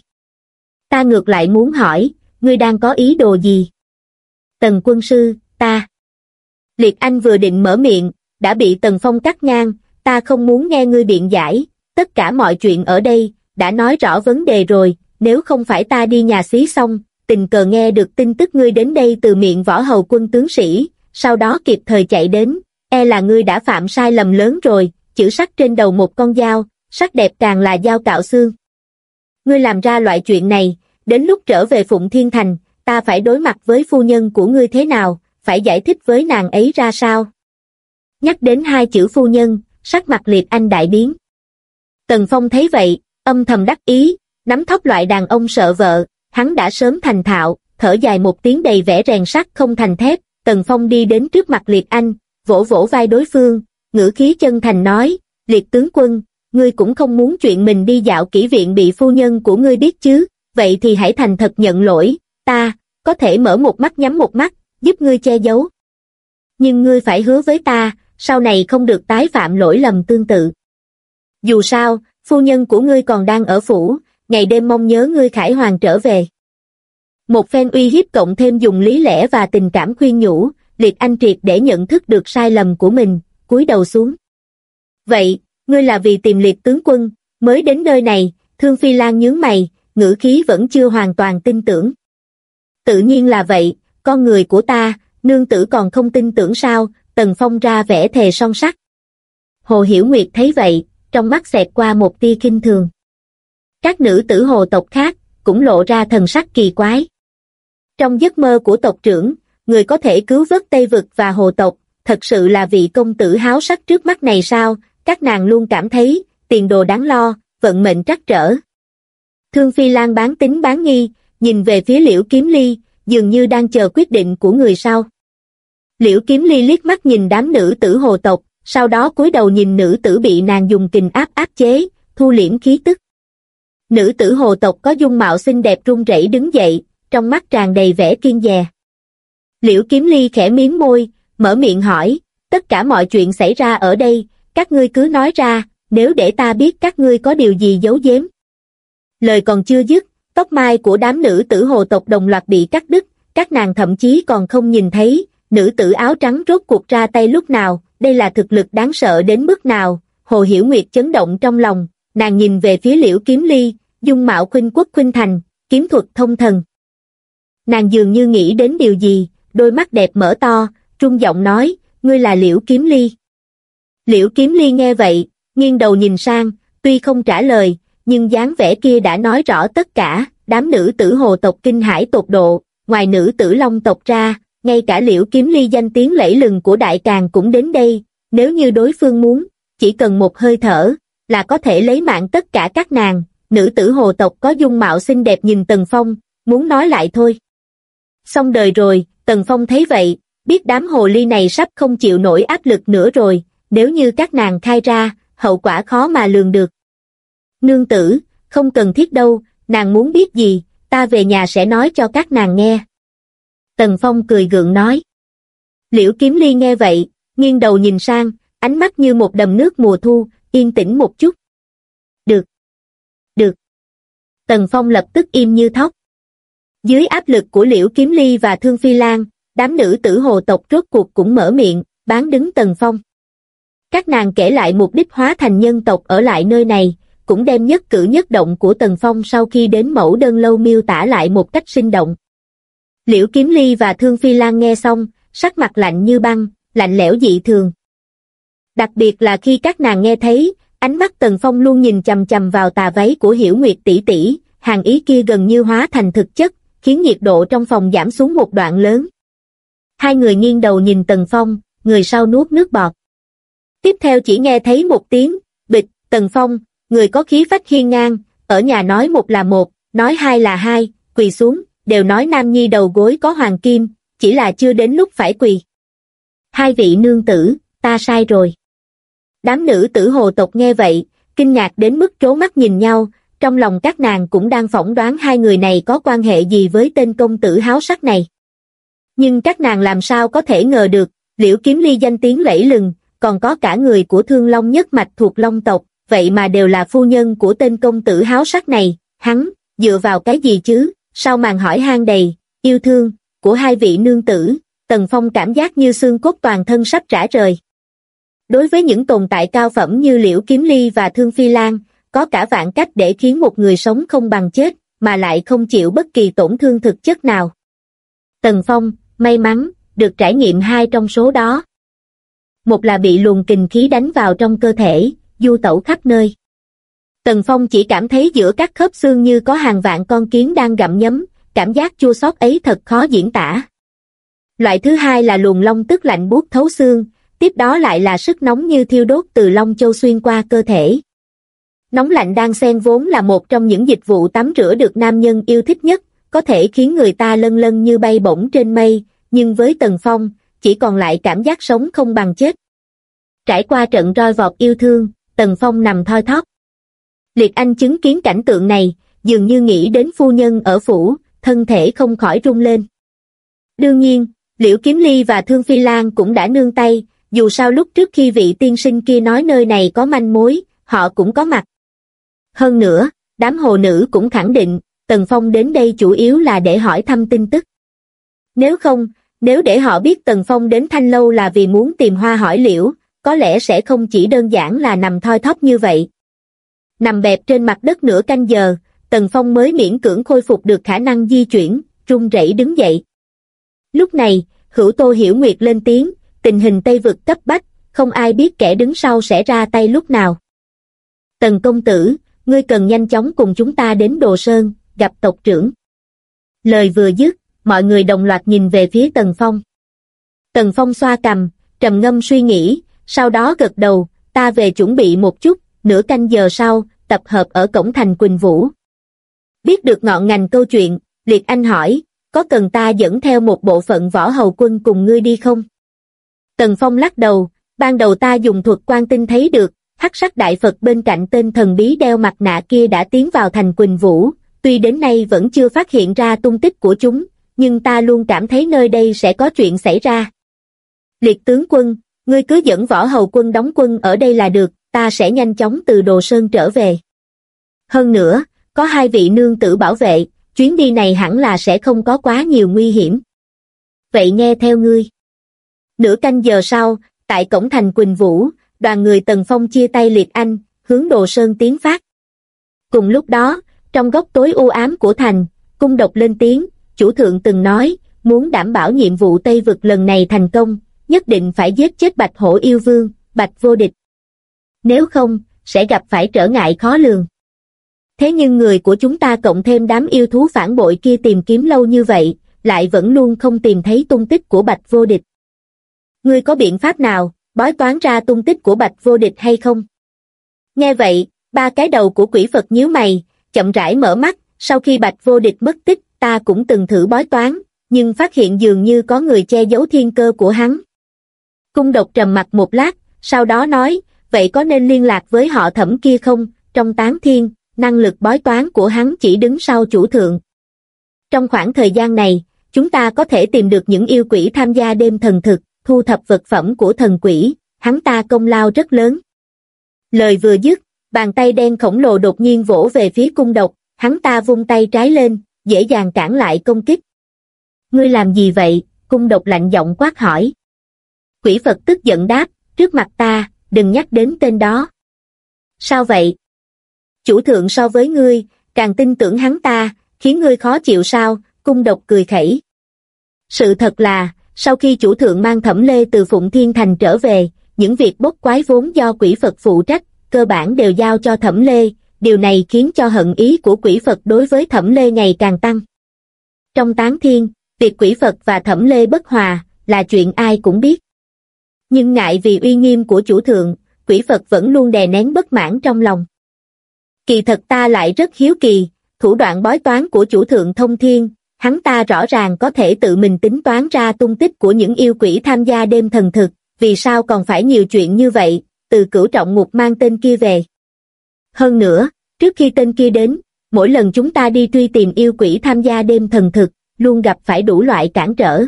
Ta ngược lại muốn hỏi, ngươi đang có ý đồ gì? Tần quân sư, ta. Liệt Anh vừa định mở miệng, đã bị Tần Phong cắt ngang, ta không muốn nghe ngươi biện giải, tất cả mọi chuyện ở đây, đã nói rõ vấn đề rồi, nếu không phải ta đi nhà xí xong, tình cờ nghe được tin tức ngươi đến đây từ miệng Võ Hầu quân tướng sĩ, sau đó kịp thời chạy đến, e là ngươi đã phạm sai lầm lớn rồi, chữ sắc trên đầu một con dao, sắc đẹp càng là dao cạo xương. Ngươi làm ra loại chuyện này, đến lúc trở về Phụng Thiên Thành, ta phải đối mặt với phu nhân của ngươi thế nào, phải giải thích với nàng ấy ra sao? Nhắc đến hai chữ phu nhân, sắc mặt Liệt Anh đại biến. Tần Phong thấy vậy, âm thầm đắc ý, nắm thóp loại đàn ông sợ vợ, hắn đã sớm thành thạo, thở dài một tiếng đầy vẻ rèn sắt không thành thép. Tần Phong đi đến trước mặt Liệt Anh, vỗ vỗ vai đối phương, ngữ khí chân thành nói, Liệt tướng quân, ngươi cũng không muốn chuyện mình đi dạo kỹ viện bị phu nhân của ngươi biết chứ, vậy thì hãy thành thật nhận lỗi, ta, có thể mở một mắt nhắm một mắt, giúp ngươi che giấu. Nhưng ngươi phải hứa với ta, sau này không được tái phạm lỗi lầm tương tự. Dù sao, phu nhân của ngươi còn đang ở phủ, ngày đêm mong nhớ ngươi khải hoàn trở về. Một phen uy hiếp cộng thêm dùng lý lẽ và tình cảm khuyên nhủ, Liệt Anh triệt để nhận thức được sai lầm của mình, cúi đầu xuống. Vậy, ngươi là vì tìm Liệt tướng quân, mới đến nơi này, Thương Phi Lan nhướng mày, ngữ khí vẫn chưa hoàn toàn tin tưởng. Tự nhiên là vậy, con người của ta, nương tử còn không tin tưởng sao? Tần Phong ra vẻ thề son sắt. Hồ Hiểu Nguyệt thấy vậy, trong mắt xẹt qua một tia khinh thường. Các nữ tử hồ tộc khác, cũng lộ ra thần sắc kỳ quái. Trong giấc mơ của tộc trưởng, người có thể cứu vớt Tây Vực và hồ tộc, thật sự là vị công tử háo sắc trước mắt này sao? Các nàng luôn cảm thấy, tiền đồ đáng lo, vận mệnh trắc trở. Thương Phi Lan bán tín bán nghi, nhìn về phía Liễu Kiếm Ly, dường như đang chờ quyết định của người sau. Liễu Kiếm Ly liếc mắt nhìn đám nữ tử hồ tộc, sau đó cúi đầu nhìn nữ tử bị nàng dùng kình áp chế, thu liễm khí tức. Nữ tử hồ tộc có dung mạo xinh đẹp run rẩy đứng dậy, trong mắt tràn đầy vẻ kiêng dè. Liễu Kiếm Ly khẽ miếm môi, mở miệng hỏi, tất cả mọi chuyện xảy ra ở đây, các ngươi cứ nói ra, nếu để ta biết các ngươi có điều gì giấu giếm. Lời còn chưa dứt, tóc mai của đám nữ tử hồ tộc đồng loạt bị cắt đứt, các nàng thậm chí còn không nhìn thấy, nữ tử áo trắng rốt cuộc ra tay lúc nào, đây là thực lực đáng sợ đến mức nào. Hồ Hiểu Nguyệt chấn động trong lòng, nàng nhìn về phía Liễu Kiếm Ly, dung mạo khuynh quốc khuynh thành, kiếm thuật thông thần. Nàng dường như nghĩ đến điều gì, đôi mắt đẹp mở to, trung giọng nói, ngươi là Liễu Kiếm Ly. Liễu Kiếm Ly nghe vậy, nghiêng đầu nhìn sang, tuy không trả lời, nhưng dáng vẻ kia đã nói rõ tất cả. Đám nữ tử hồ tộc kinh hãi tột độ, ngoài nữ tử long tộc ra, ngay cả Liễu Kiếm Ly danh tiếng lẫy lừng của Đại Càn cũng đến đây, nếu như đối phương muốn, chỉ cần một hơi thở, là có thể lấy mạng tất cả các nàng. Nữ tử hồ tộc có dung mạo xinh đẹp nhìn Tần Phong, muốn nói lại thôi. Xong đời rồi, Tần Phong thấy vậy, biết đám hồ ly này sắp không chịu nổi áp lực nữa rồi, nếu như các nàng khai ra, hậu quả khó mà lường được. Nương tử, không cần thiết đâu, nàng muốn biết gì, ta về nhà sẽ nói cho các nàng nghe. Tần Phong cười gượng nói. Liễu Kiếm Ly nghe vậy, nghiêng đầu nhìn sang, ánh mắt như một đầm nước mùa thu, yên tĩnh một chút. Được. Được. Tần Phong lập tức im như thóc. Dưới áp lực của Liễu Kiếm Ly và Thương Phi Lan, đám nữ tử hồ tộc rốt cuộc cũng mở miệng, bán đứng Tần Phong. Các nàng kể lại mục đích hóa thành nhân tộc ở lại nơi này, cũng đem nhất cử nhất động của Tần Phong sau khi đến Mẫu Đơn Lâu miêu tả lại một cách sinh động. Liễu Kiếm Ly và Thương Phi Lan nghe xong, sắc mặt lạnh như băng, lạnh lẽo dị thường. Đặc biệt là khi các nàng nghe thấy, ánh mắt Tần Phong luôn nhìn chằm chằm vào tà váy của Hiểu Nguyệt tỷ tỷ, hàn ý kia gần như hóa thành thực chất, khiến nhiệt độ trong phòng giảm xuống một đoạn lớn. Hai người nghiêng đầu nhìn Tần Phong, người sau nuốt nước bọt. Tiếp theo chỉ nghe thấy một tiếng, bịch, Tần Phong, người có khí phách hiên ngang, ở nhà nói một là một, nói hai là hai, quỳ xuống, đều nói nam nhi đầu gối có hoàng kim, chỉ là chưa đến lúc phải quỳ. Hai vị nương tử, ta sai rồi. Đám nữ tử hồ tộc nghe vậy, kinh ngạc đến mức trố mắt nhìn nhau, trong lòng các nàng cũng đang phỏng đoán hai người này có quan hệ gì với tên công tử háo sắc này. Nhưng các nàng làm sao có thể ngờ được, Liễu Kiếm Ly danh tiếng lẫy lừng, còn có cả người của Thương Long nhất mạch thuộc Long tộc, vậy mà đều là phu nhân của tên công tử háo sắc này, hắn, dựa vào cái gì chứ, sau màn hỏi han đầy, yêu thương, của hai vị nương tử, Tần Phong cảm giác như xương cốt toàn thân sắp rã rời. Đối với những tồn tại cao phẩm như Liễu Kiếm Ly và Thương Phi Lan, có cả vạn cách để khiến một người sống không bằng chết, mà lại không chịu bất kỳ tổn thương thực chất nào. Tần Phong, may mắn, được trải nghiệm hai trong số đó. Một là bị luồng kình khí đánh vào trong cơ thể, du tẩu khắp nơi. Tần Phong chỉ cảm thấy giữa các khớp xương như có hàng vạn con kiến đang gặm nhấm, cảm giác chua xót ấy thật khó diễn tả. Loại thứ hai là luồng long tức lạnh buốt thấu xương, tiếp đó lại là sức nóng như thiêu đốt từ long châu xuyên qua cơ thể. Nóng lạnh đan xen vốn là một trong những dịch vụ tắm rửa được nam nhân yêu thích nhất, có thể khiến người ta lân lân như bay bổng trên mây, nhưng với Tần Phong, chỉ còn lại cảm giác sống không bằng chết. Trải qua trận roi vọt yêu thương, Tần Phong nằm thoi thóp. Liệt Anh chứng kiến cảnh tượng này, dường như nghĩ đến phu nhân ở phủ, thân thể không khỏi rung lên. Đương nhiên, Liễu Kiếm Ly và Thương Phi Lan cũng đã nương tay, dù sao lúc trước khi vị tiên sinh kia nói nơi này có manh mối, họ cũng có mặt. Hơn nữa, đám hồ nữ cũng khẳng định, Tần Phong đến đây chủ yếu là để hỏi thăm tin tức. Nếu để họ biết Tần Phong đến Thanh Lâu là vì muốn tìm Hoa hỏi liễu, có lẽ sẽ không chỉ đơn giản là nằm thoi thóp như vậy. Nằm bẹp trên mặt đất nửa canh giờ, Tần Phong mới miễn cưỡng khôi phục được khả năng di chuyển, run rẩy đứng dậy. Lúc này, Hữu Tô Hiểu Nguyệt lên tiếng, tình hình Tây Vực cấp bách, không ai biết kẻ đứng sau sẽ ra tay lúc nào. Tần công tử, ngươi cần nhanh chóng cùng chúng ta đến Đồ Sơn, gặp tộc trưởng. Lời vừa dứt, mọi người đồng loạt nhìn về phía Tần Phong. Tần Phong xoa cằm, trầm ngâm suy nghĩ, sau đó gật đầu, ta về chuẩn bị một chút, nửa canh giờ sau, tập hợp ở cổng thành Quỳnh Vũ. Biết được ngọn ngành câu chuyện, Liệt Anh hỏi, có cần ta dẫn theo một bộ phận võ hầu quân cùng ngươi đi không? Tần Phong lắc đầu, ban đầu ta dùng thuật quan tinh thấy được, Hắc Sắc Đại Phật bên cạnh tên thần bí đeo mặt nạ kia đã tiến vào thành Quỳnh Vũ, tuy đến nay vẫn chưa phát hiện ra tung tích của chúng, nhưng ta luôn cảm thấy nơi đây sẽ có chuyện xảy ra. Liệt tướng quân, ngươi cứ dẫn võ hầu quân đóng quân ở đây là được, ta sẽ nhanh chóng từ Đồ Sơn trở về. Hơn nữa, có hai vị nương tử bảo vệ, chuyến đi này hẳn là sẽ không có quá nhiều nguy hiểm. Vậy nghe theo ngươi. Nửa canh giờ sau, tại cổng thành Quỳnh Vũ, đoàn người Tần Phong chia tay Liệt Anh, hướng Đồ Sơn tiến phát. Cùng lúc đó, trong góc tối u ám của thành, Cung Độc lên tiếng, chủ thượng từng nói, muốn đảm bảo nhiệm vụ Tây Vực lần này thành công, nhất định phải giết chết Bạch Hổ yêu vương, Bạch Vô Địch. Nếu không, sẽ gặp phải trở ngại khó lường. Thế nhưng người của chúng ta cộng thêm đám yêu thú phản bội kia tìm kiếm lâu như vậy, lại vẫn luôn không tìm thấy tung tích của Bạch Vô Địch. Ngươi có biện pháp nào, bói toán ra tung tích của Bạch Vô Địch hay không? Nghe vậy, ba cái đầu của quỷ Phật nhíu mày, chậm rãi mở mắt, sau khi Bạch Vô Địch mất tích, ta cũng từng thử bói toán, nhưng phát hiện dường như có người che giấu thiên cơ của hắn. Cung Độc trầm mặc một lát, sau đó nói, vậy có nên liên lạc với họ Thẩm kia không? Trong Tán Thiên, năng lực bói toán của hắn chỉ đứng sau chủ thượng. Trong khoảng thời gian này, chúng ta có thể tìm được những yêu quỷ tham gia đêm thần thực, thu thập vật phẩm của thần quỷ, hắn ta công lao rất lớn. Lời vừa dứt, bàn tay đen khổng lồ đột nhiên vỗ về phía Cung Độc, hắn ta vung tay trái lên, dễ dàng cản lại công kích. Ngươi làm gì vậy? Cung Độc lạnh giọng quát hỏi. Quỷ Phật tức giận đáp, trước mặt ta, đừng nhắc đến tên đó. Sao vậy? Chủ thượng so với ngươi, càng tin tưởng hắn ta, khiến ngươi khó chịu sao? Cung Độc cười khẩy. Sự thật là, sau khi chủ thượng mang Thẩm Lê từ Phụng Thiên Thành trở về, những việc bốc quái vốn do quỷ Phật phụ trách, cơ bản đều giao cho Thẩm Lê, điều này khiến cho hận ý của quỷ Phật đối với Thẩm Lê ngày càng tăng. Trong Tán Thiên, việc quỷ Phật và Thẩm Lê bất hòa, là chuyện ai cũng biết. Nhưng ngại vì uy nghiêm của chủ thượng, quỷ Phật vẫn luôn đè nén bất mãn trong lòng. Kỳ thật ta lại rất hiếu kỳ, thủ đoạn bói toán của chủ thượng thông thiên, hắn ta rõ ràng có thể tự mình tính toán ra tung tích của những yêu quỷ tham gia đêm thần thực, vì sao còn phải nhiều chuyện như vậy, từ Cửu Trọng Ngục mang tên kia về. Hơn nữa, trước khi tên kia đến, mỗi lần chúng ta đi truy tìm yêu quỷ tham gia đêm thần thực, luôn gặp phải đủ loại cản trở.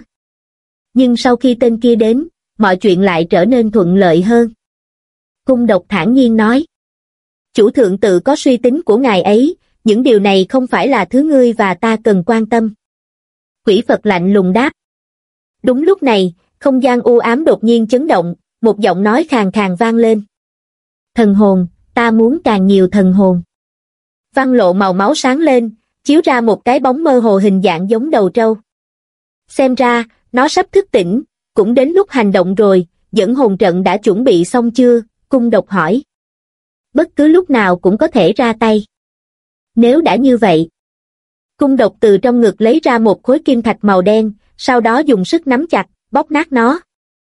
Nhưng sau khi tên kia đến, mọi chuyện lại trở nên thuận lợi hơn. Cung Độc thản nhiên nói. Chủ thượng tự có suy tính của ngài ấy, những điều này không phải là thứ ngươi và ta cần quan tâm. Quỷ Phật lạnh lùng đáp. Đúng lúc này, không gian u ám đột nhiên chấn động, một giọng nói khàn khàn vang lên. Thần hồn, ta muốn càng nhiều thần hồn. Văn lộ màu máu sáng lên, chiếu ra một cái bóng mơ hồ hình dạng giống đầu trâu. Xem ra, nó sắp thức tỉnh, cũng đến lúc hành động rồi, dẫn hồn trận đã chuẩn bị xong chưa? Cung Độc hỏi. Bất cứ lúc nào cũng có thể ra tay. Nếu đã như vậy. Cung Độc từ trong ngực lấy ra một khối kim thạch màu đen, sau đó dùng sức nắm chặt, bóp nát nó.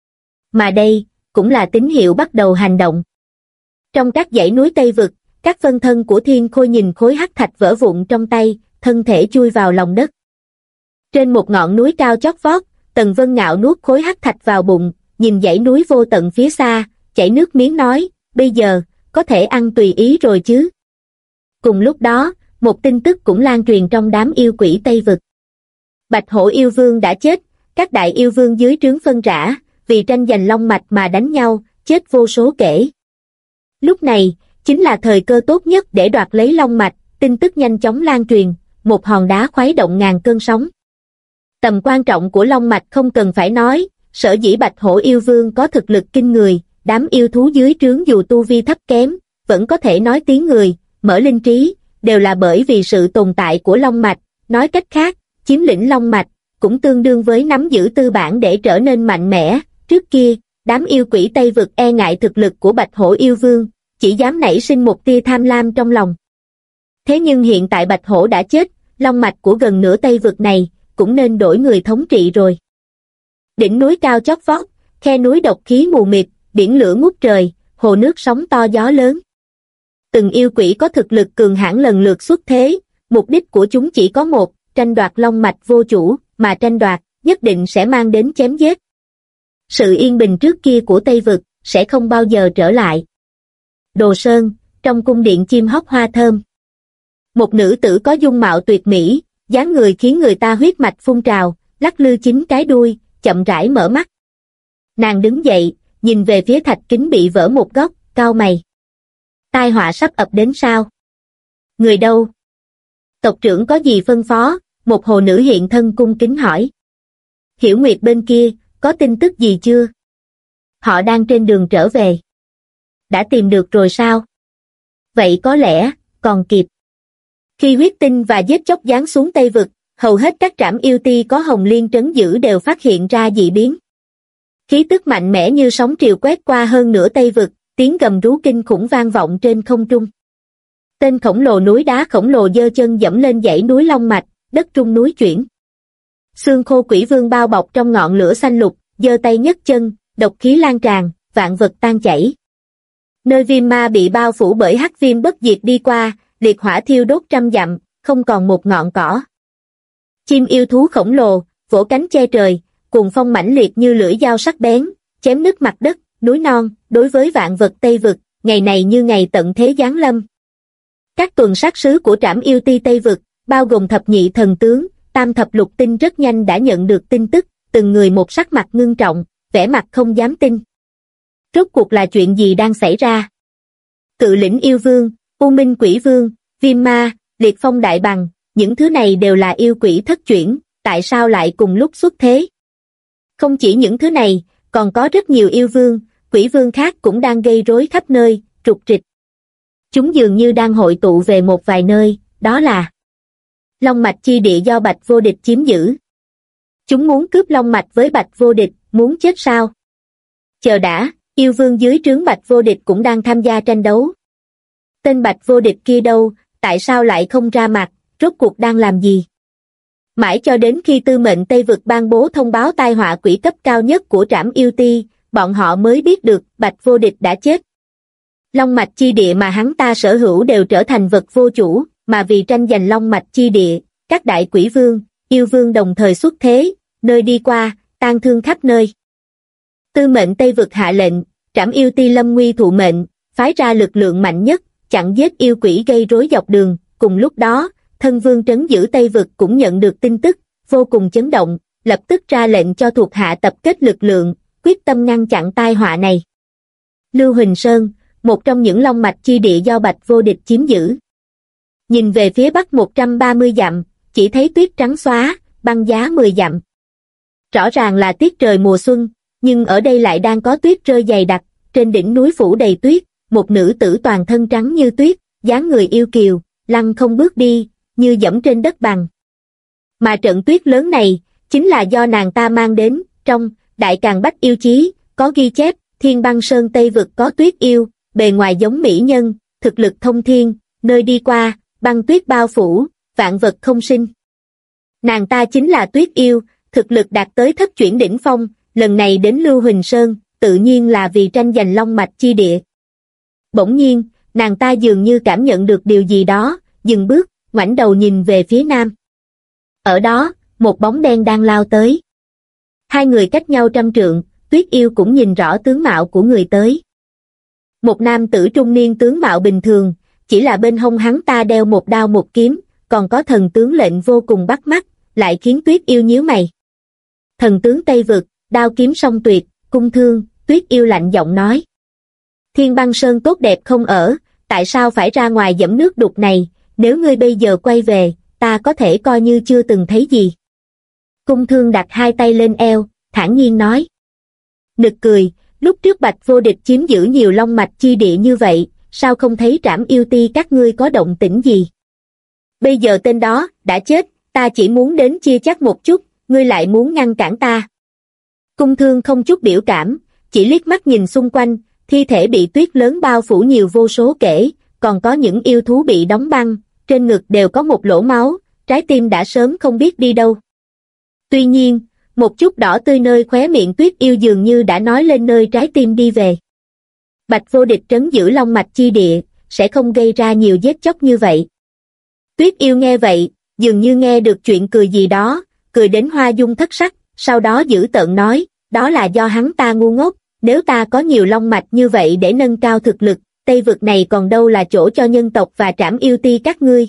Mà đây, cũng là tín hiệu bắt đầu hành động. Trong các dãy núi Tây Vực, các phân thân của Thiên Khôi nhìn khối hắc thạch vỡ vụn trong tay, thân thể chui vào lòng đất. Trên một ngọn núi cao chót vót, Tần Vân Ngạo nuốt khối hắc thạch vào bụng, nhìn dãy núi vô tận phía xa, chảy nước miếng nói, bây giờ, có thể ăn tùy ý rồi chứ. Cùng lúc đó, một tin tức cũng lan truyền trong đám yêu quỷ Tây Vực. Bạch Hổ yêu vương đã chết, các đại yêu vương dưới trướng phân rã, vì tranh giành long mạch mà đánh nhau, chết vô số kể. Lúc này, chính là thời cơ tốt nhất để đoạt lấy long mạch, tin tức nhanh chóng lan truyền, một hòn đá khuấy động ngàn cơn sóng. Tầm quan trọng của long mạch không cần phải nói, sở dĩ Bạch Hổ yêu vương có thực lực kinh người, đám yêu thú dưới trướng dù tu vi thấp kém, vẫn có thể nói tiếng người, mở linh trí, đều là bởi vì sự tồn tại của long mạch, nói cách khác, chiếm lĩnh long mạch, cũng tương đương với nắm giữ tư bản để trở nên mạnh mẽ. Trước kia, đám yêu quỷ Tây Vực e ngại thực lực của Bạch Hổ yêu vương, chỉ dám nảy sinh một tia tham lam trong lòng. Thế nhưng hiện tại Bạch Hổ đã chết, long mạch của gần nửa Tây Vực này, cũng nên đổi người thống trị rồi. Đỉnh núi cao chót vót, khe núi độc khí mù mịt, biển lửa ngút trời, hồ nước sóng to gió lớn. Từng yêu quỷ có thực lực cường hãn lần lượt xuất thế, mục đích của chúng chỉ có một, tranh đoạt long mạch vô chủ, mà tranh đoạt, nhất định sẽ mang đến chém giết. Sự yên bình trước kia của Tây Vực, sẽ không bao giờ trở lại. Đồ Sơn, trong cung điện chim hót hoa thơm. Một nữ tử có dung mạo tuyệt mỹ, dáng người khiến người ta huyết mạch phun trào, lắc lư chính cái đuôi, chậm rãi mở mắt. Nàng đứng dậy, nhìn về phía thạch kính bị vỡ một góc, cau mày. Tai họa sắp ập đến sao? Người đâu? Tộc trưởng có gì phân phó? Một hồ nữ hiện thân cung kính hỏi. Hiểu Nguyệt bên kia, có tin tức gì chưa? Họ đang trên đường trở về. Đã tìm được rồi sao? Vậy có lẽ, còn kịp. Khi huyết tinh và giết chóc giáng xuống Tây Vực, hầu hết các trảm yêu ti có Hồng Liên trấn giữ đều phát hiện ra dị biến. Khí tức mạnh mẽ như sóng triều quét qua hơn nửa Tây Vực, tiếng gầm rú kinh khủng vang vọng trên không trung. Tên khổng lồ núi đá khổng lồ giơ chân dẫm lên dãy núi Long Mạch, đất rung núi chuyển. Xương khô quỷ vương bao bọc trong ngọn lửa xanh lục, giơ tay nhấc chân, độc khí lan tràn, vạn vật tan chảy. Nơi viêm ma bị bao phủ bởi hắc viêm bất diệt đi qua, liệt hỏa thiêu đốt trăm dặm, không còn một ngọn cỏ. Chim yêu thú khổng lồ, vỗ cánh che trời, cuồng phong mãnh liệt như lưỡi dao sắc bén, chém nứt mặt đất, núi non, đối với vạn vật Tây Vực, ngày này như ngày tận thế giáng lâm. Các tuần sát sứ của trảm yêu ti Tây Vực, bao gồm thập nhị thần tướng, tam thập lục tinh rất nhanh đã nhận được tin tức, từng người một sắc mặt ngưng trọng, vẻ mặt không dám tin. Rốt cuộc là chuyện gì đang xảy ra? Cự lĩnh yêu vương, U Minh quỷ vương, viêm ma, liệt phong đại bằng, những thứ này đều là yêu quỷ thất chuyển, tại sao lại cùng lúc xuất thế? Không chỉ những thứ này, còn có rất nhiều yêu vương, quỷ vương khác cũng đang gây rối khắp nơi, trục trịch. Chúng dường như đang hội tụ về một vài nơi, đó là Long mạch chi địa do Bạch Vô Địch chiếm giữ. Chúng muốn cướp Long mạch với Bạch Vô Địch, muốn chết sao? Chờ đã, yêu vương dưới trướng Bạch Vô Địch cũng đang tham gia tranh đấu. Tên Bạch Vô Địch kia đâu, tại sao lại không ra mặt, rốt cuộc đang làm gì? Mãi cho đến khi Tư Mệnh Tây Vực ban bố thông báo tai họa quỷ cấp cao nhất của Trảm Yêu Ti, bọn họ mới biết được Bạch Vô Địch đã chết. Long mạch chi địa mà hắn ta sở hữu đều trở thành vật vô chủ, mà vì tranh giành long mạch chi địa, các đại quỷ vương, yêu vương đồng thời xuất thế, nơi đi qua, tang thương khắp nơi. Tư Mệnh Tây Vực hạ lệnh, Trảm Yêu Ti lâm nguy thụ mệnh, phái ra lực lượng mạnh nhất, chặn giết yêu quỷ gây rối dọc đường. Cùng lúc đó, Thân Vương trấn giữ Tây Vực cũng nhận được tin tức, vô cùng chấn động, lập tức ra lệnh cho thuộc hạ tập kết lực lượng, quyết tâm ngăn chặn tai họa này. Lưu Huỳnh Sơn, một trong những long mạch chi địa do Bạch Vô Địch chiếm giữ. Nhìn về phía bắc 130 dặm, chỉ thấy tuyết trắng xóa, băng giá 10 dặm. Rõ ràng là tiết trời mùa xuân, nhưng ở đây lại đang có tuyết rơi dày đặc, trên đỉnh núi phủ đầy tuyết, một nữ tử toàn thân trắng như tuyết, dáng người yêu kiều, lăng không bước đi, như dẫm trên đất bằng. Mà trận tuyết lớn này, chính là do nàng ta mang đến. Trong Đại Càn Bách Yêu Chí, có ghi chép, Thiên Băng Sơn Tây Vực có tuyết yêu, bề ngoài giống mỹ nhân, thực lực thông thiên, nơi đi qua, băng tuyết bao phủ, vạn vật không sinh. Nàng ta chính là tuyết yêu, thực lực đạt tới thất chuyển đỉnh phong, lần này đến Lưu Huỳnh Sơn, tự nhiên là vì tranh giành long mạch chi địa. Bỗng nhiên, nàng ta dường như cảm nhận được điều gì đó, dừng bước, ngoảnh đầu nhìn về phía nam. Ở đó, một bóng đen đang lao tới. Hai người cách nhau 100 trượng, tuyết yêu cũng nhìn rõ tướng mạo của người tới. Một nam tử trung niên tướng mạo bình thường, chỉ là bên hông hắn ta đeo một đao một kiếm, còn có thần tướng lệnh vô cùng bắt mắt, lại khiến tuyết yêu nhíu mày. Thần tướng Tây Vực, đao kiếm song tuyệt, cung thương, tuyết yêu lạnh giọng nói. Thiên Băng Sơn tốt đẹp không ở, tại sao phải ra ngoài dẫm nước đục này, nếu ngươi bây giờ quay về, ta có thể coi như chưa từng thấy gì. Cung thương đặt hai tay lên eo, thản nhiên nói. Nực cười, lúc trước Bạch Vô Địch chiếm giữ nhiều long mạch chi địa như vậy, sao không thấy Trảm Yêu Ti các ngươi có động tĩnh gì? Bây giờ tên đó đã chết, ta chỉ muốn đến chia chắc một chút, ngươi lại muốn ngăn cản ta. Cung thương không chút biểu cảm, chỉ liếc mắt nhìn xung quanh, thi thể bị tuyết lớn bao phủ nhiều vô số kể, còn có những yêu thú bị đóng băng, trên ngực đều có một lỗ máu, trái tim đã sớm không biết đi đâu. Tuy nhiên, một chút đỏ tươi nơi khóe miệng tuyết yêu dường như đã nói lên nơi trái tim đi về. Bạch Vô Địch trấn giữ long mạch chi địa, sẽ không gây ra nhiều giết chóc như vậy. Tuyết yêu nghe vậy, dường như nghe được chuyện cười gì đó, cười đến hoa dung thất sắc, sau đó dữ tợn nói, đó là do hắn ta ngu ngốc, nếu ta có nhiều long mạch như vậy để nâng cao thực lực, Tây Vực này còn đâu là chỗ cho nhân tộc và Trảm Yêu Ti các ngươi.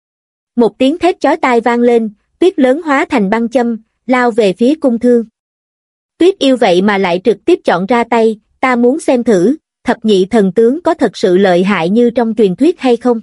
Một tiếng thét chói tai vang lên, tuyết lớn hóa thành băng châm, lao về phía cung thương. Tuyết yêu vậy mà lại trực tiếp chọn ra tay, ta muốn xem thử, thập nhị thần tướng có thật sự lợi hại như trong truyền thuyết hay không.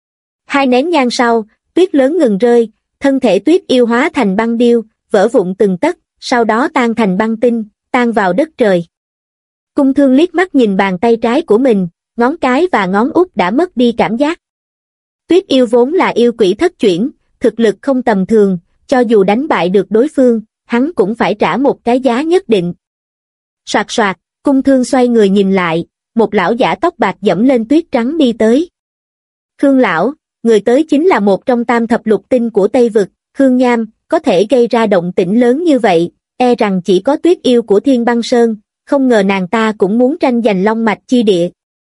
Hai nén nhang sau, tuyết lớn ngừng rơi, thân thể tuyết yêu hóa thành băng điêu, vỡ vụn từng tấc, sau đó tan thành băng tinh, tan vào đất trời. Cung thương liếc mắt nhìn bàn tay trái của mình, ngón cái và ngón út đã mất đi cảm giác. Tuyết yêu vốn là yêu quỷ thất chuyển, thực lực không tầm thường, cho dù đánh bại được đối phương, hắn cũng phải trả một cái giá nhất định. Soạt soạt, cung thương xoay người nhìn lại, một lão giả tóc bạc dẫm lên tuyết trắng đi tới. Khương lão, người tới chính là một trong tam thập lục tinh của Tây Vực, Khương Nham, có thể gây ra động tĩnh lớn như vậy, e rằng chỉ có tuyết yêu của Thiên Băng Sơn, không ngờ nàng ta cũng muốn tranh giành long mạch chi địa.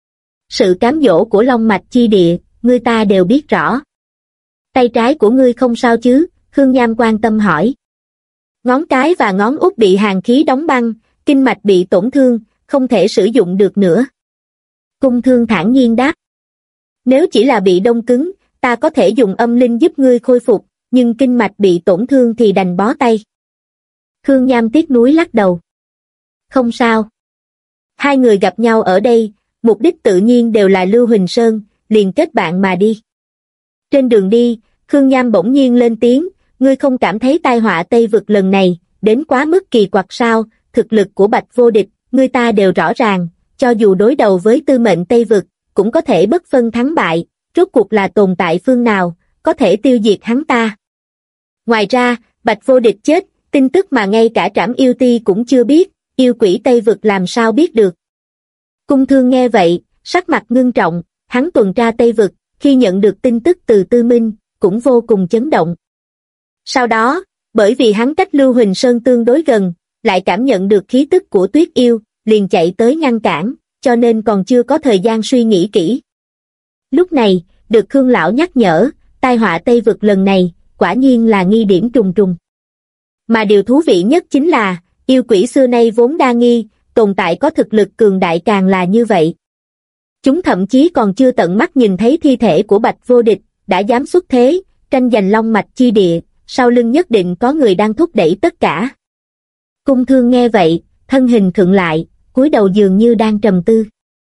Sự cám dỗ của long mạch chi địa, ngươi ta đều biết rõ. Tay trái của ngươi không sao chứ? Khương Nham quan tâm hỏi. Ngón cái và ngón út bị hàn khí đóng băng, kinh mạch bị tổn thương, không thể sử dụng được nữa. Cung thương thản nhiên đáp. Nếu chỉ là bị đông cứng, ta có thể dùng âm linh giúp ngươi khôi phục, nhưng kinh mạch bị tổn thương thì đành bó tay. Khương Nham tiếc nuối lắc đầu. Không sao. Hai người gặp nhau ở đây, mục đích tự nhiên đều là Lưu Huỳnh Sơn, liền kết bạn mà đi. Trên đường đi, Khương Nham bỗng nhiên lên tiếng, ngươi không cảm thấy tai họa Tây Vực lần này, đến quá mức kỳ quặc sao, thực lực của Bạch Vô Địch, ngươi ta đều rõ ràng, cho dù đối đầu với Tư Mệnh Tây Vực, cũng có thể bất phân thắng bại, rốt cuộc là tồn tại phương nào, có thể tiêu diệt hắn ta. Ngoài ra, Bạch Vô Địch chết, tin tức mà ngay cả Trảm Yêu Ti cũng chưa biết, yêu quỷ Tây Vực làm sao biết được. Cung thương nghe vậy, sắc mặt ngưng trọng, hắn tuần tra Tây Vực, khi nhận được tin tức từ Tư Minh, cũng vô cùng chấn động. Sau đó, bởi vì hắn cách Lưu Huỳnh Sơn tương đối gần, lại cảm nhận được khí tức của Tuyết Yêu, liền chạy tới ngăn cản, cho nên còn chưa có thời gian suy nghĩ kỹ. Lúc này, được Khương lão nhắc nhở, tai họa Tây Vực lần này, quả nhiên là nghi điểm trùng trùng. Mà điều thú vị nhất chính là, yêu quỷ xưa nay vốn đa nghi, tồn tại có thực lực cường đại càng là như vậy. Chúng thậm chí còn chưa tận mắt nhìn thấy thi thể của Bạch Vô Địch, đã dám xuất thế, tranh giành long mạch chi địa, sau lưng nhất định có người đang thúc đẩy tất cả. Cung Thương nghe vậy, thân hình khựng lại, cúi đầu dường như đang trầm tư.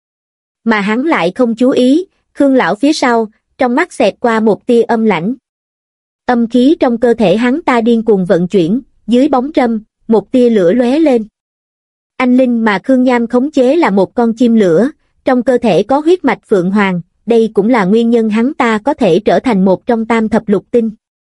Mà hắn lại không chú ý, Khương lão phía sau, trong mắt xẹt qua một tia âm lãnh. Âm khí trong cơ thể hắn ta điên cuồng vận chuyển, dưới bóng râm, một tia lửa lóe lên. Anh linh mà Khương Nham khống chế là một con chim lửa, trong cơ thể có huyết mạch phượng hoàng, đây cũng là nguyên nhân hắn ta có thể trở thành một trong tam thập lục tinh.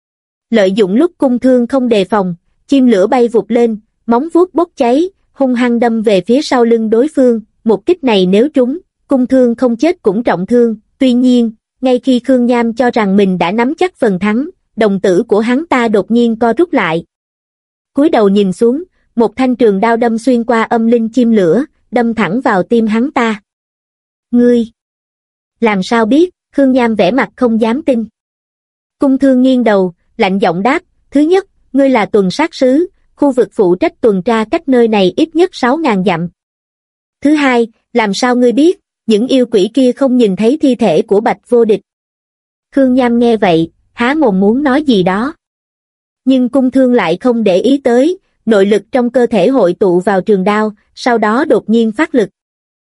Lợi dụng lúc Cung Thương không đề phòng, chim lửa bay vụt lên, móng vuốt bốc cháy, hung hăng đâm về phía sau lưng đối phương, một kích này nếu trúng, Cung Thương không chết cũng trọng thương, tuy nhiên, ngay khi Khương Nham cho rằng mình đã nắm chắc phần thắng, đồng tử của hắn ta đột nhiên co rút lại. Cúi đầu nhìn xuống, một thanh trường đao đâm xuyên qua âm linh chim lửa, đâm thẳng vào tim hắn ta. Ngươi! Làm sao biết? Khương Nham vẻ mặt không dám tin. Cung Thương nghiêng đầu, lạnh giọng đáp, thứ nhất, ngươi là tuần sát sứ, khu vực phụ trách tuần tra cách nơi này ít nhất 6.000 dặm. Thứ hai, làm sao ngươi biết, những yêu quỷ kia không nhìn thấy thi thể của Bạch Vô Địch. Khương Nham nghe vậy, há mồm muốn nói gì đó. Nhưng Cung Thương lại không để ý tới, nội lực trong cơ thể hội tụ vào trường đao, sau đó đột nhiên phát lực.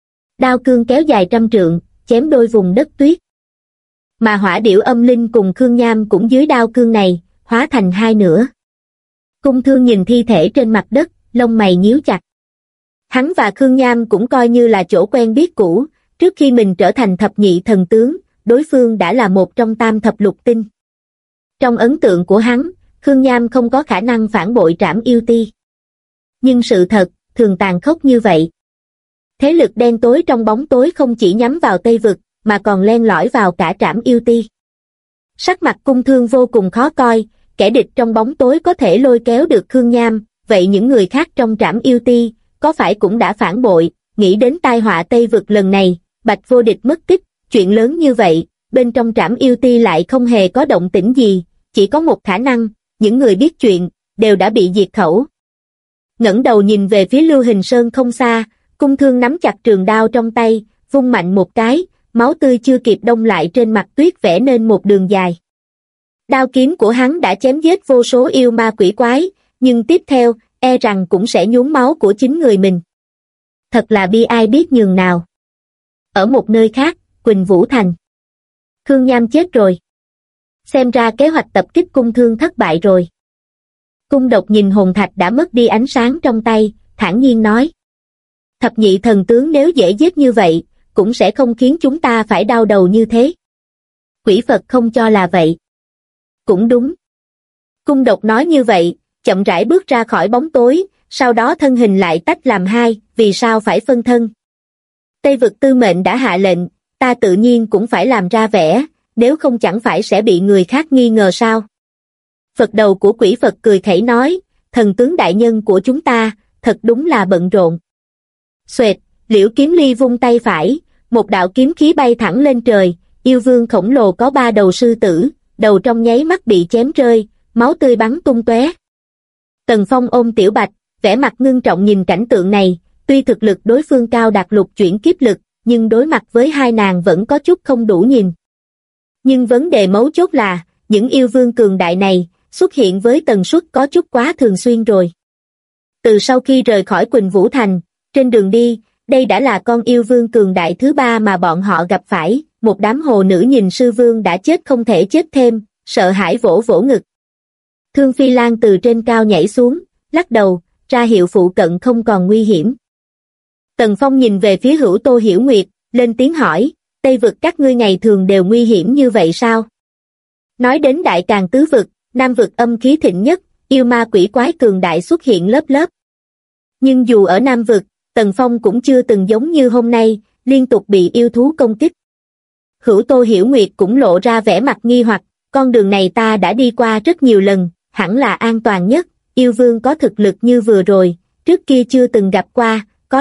Đao cương kéo dài 100 trượng, chém đôi vùng đất tuyết. Mà hỏa điểu âm linh cùng Khương Nham cũng dưới đao cương này, hóa thành hai nửa. Cung Thương nhìn thi thể trên mặt đất, lông mày nhíu chặt. Hắn và Khương Nham cũng coi như là chỗ quen biết cũ, trước khi mình trở thành thập nhị thần tướng, đối phương đã là một trong tam thập lục tinh. Trong ấn tượng của hắn, Khương Nham không có khả năng phản bội Trảm Yêu Ti. Nhưng sự thật, thường tàn khốc như vậy. Thế lực đen tối trong bóng tối không chỉ nhắm vào Tây Vực, mà còn len lỏi vào cả Trảm Yêu Ti. Sắc mặt Cung Thương vô cùng khó coi, kẻ địch trong bóng tối có thể lôi kéo được Khương Nham, vậy những người khác trong Trảm Yêu Ti, có phải cũng đã phản bội, nghĩ đến tai họa Tây Vực lần này, Bạch Vô Địch mất tích, chuyện lớn như vậy, bên trong Trảm Yêu Ti lại không hề có động tĩnh gì, chỉ có một khả năng, những người biết chuyện, đều đã bị diệt khẩu. Ngẩng đầu nhìn về phía Lưu Huỳnh Sơn không xa, Cung Thương nắm chặt trường đao trong tay, vung mạnh một cái, máu tươi chưa kịp đông lại trên mặt tuyết vẽ nên một đường dài. Đao kiếm của hắn đã chém giết vô số yêu ma quỷ quái, nhưng tiếp theo, e rằng cũng sẽ nhuốm máu của chính người mình. Thật là bi ai biết nhường nào. Ở một nơi khác, Quỳnh Vũ Thành. Khương Nham chết rồi. Xem ra kế hoạch tập kích Cung Thương thất bại rồi. Cung Độc nhìn hồn thạch đã mất đi ánh sáng trong tay, thản nhiên nói. Thập nhị thần tướng nếu dễ giết như vậy, cũng sẽ không khiến chúng ta phải đau đầu như thế. Quỷ Phật không cho là vậy. Cũng đúng. Cung Độc nói như vậy, chậm rãi bước ra khỏi bóng tối, sau đó thân hình lại tách làm hai, vì sao phải phân thân? Tây Vực tư mệnh đã hạ lệnh, ta tự nhiên cũng phải làm ra vẻ, nếu không chẳng phải sẽ bị người khác nghi ngờ sao? Phật đầu của Quỷ Phật cười khẩy nói, thần tướng đại nhân của chúng ta, thật đúng là bận rộn. Xoẹt, Liễu Kiếm Ly vung tay phải, một đạo kiếm khí bay thẳng lên trời, yêu vương khổng lồ có 3 đầu sư tử, đầu trong nháy mắt bị chém rơi, máu tươi bắn tung tóe. Tần Phong ôm Tiểu Bạch, vẻ mặt ngưng trọng nhìn cảnh tượng này, tuy thực lực đối phương cao đạt lục chuyển kiếp lực, nhưng đối mặt với hai nàng vẫn có chút không đủ nhìn. Nhưng vấn đề mấu chốt là, những yêu vương cường đại này, xuất hiện với tần suất có chút quá thường xuyên rồi. Từ sau khi rời khỏi Quỳnh Vũ Thành, trên đường đi, đây đã là con yêu vương cường đại thứ 3 mà bọn họ gặp phải, một đám hồ nữ nhìn sư vương đã chết không thể chết thêm, sợ hãi vỗ vỗ ngực. Thương Phi Lan từ trên cao nhảy xuống, lắc đầu, ra hiệu phụ cận không còn nguy hiểm. Tần Phong nhìn về phía Hữu Tô Hiểu Nguyệt, lên tiếng hỏi, Tây Vực các ngươi ngày thường đều nguy hiểm như vậy sao? Nói đến Đại Càn Tứ Vực, Nam Vực âm khí thịnh nhất, yêu ma quỷ quái cường đại xuất hiện lớp lớp. Nhưng dù ở Nam Vực, Tần Phong cũng chưa từng giống như hôm nay, liên tục bị yêu thú công kích. Hữu Tô Hiểu Nguyệt cũng lộ ra vẻ mặt nghi hoặc, con đường này ta đã đi qua rất nhiều lần, hẳn là an toàn nhất, yêu vương có thực lực như vừa rồi, trước kia chưa từng gặp qua, có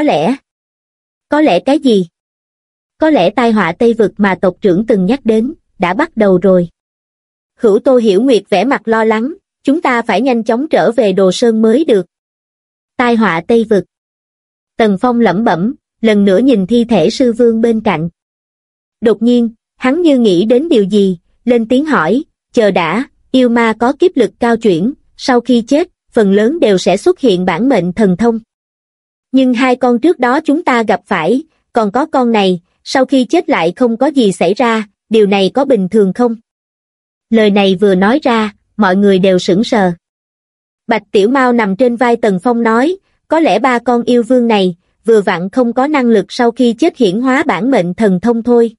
lẽ cái gì? Có lẽ tai họa Tây Vực mà tộc trưởng từng nhắc đến, đã bắt đầu rồi. Hữu Tô Hiểu Nguyệt vẻ mặt lo lắng, chúng ta phải nhanh chóng trở về Đồ Sơn mới được. Tai họa Tây Vực. Tần Phong lẩm bẩm, lần nữa nhìn thi thể sư vương bên cạnh. Đột nhiên, hắn như nghĩ đến điều gì, lên tiếng hỏi, chờ đã, yêu ma có kiếp lực cao chuyển, sau khi chết, phần lớn đều sẽ xuất hiện bản mệnh thần thông. Nhưng hai con trước đó chúng ta gặp phải, còn có con này, sau khi chết lại không có gì xảy ra, điều này có bình thường không? Lời này vừa nói ra, mọi người đều sững sờ. Bạch Tiểu Mao nằm trên vai Tần Phong nói, có lẽ ba con yêu vương này, vừa vặn không có năng lực sau khi chết hiển hóa bản mệnh thần thông thôi.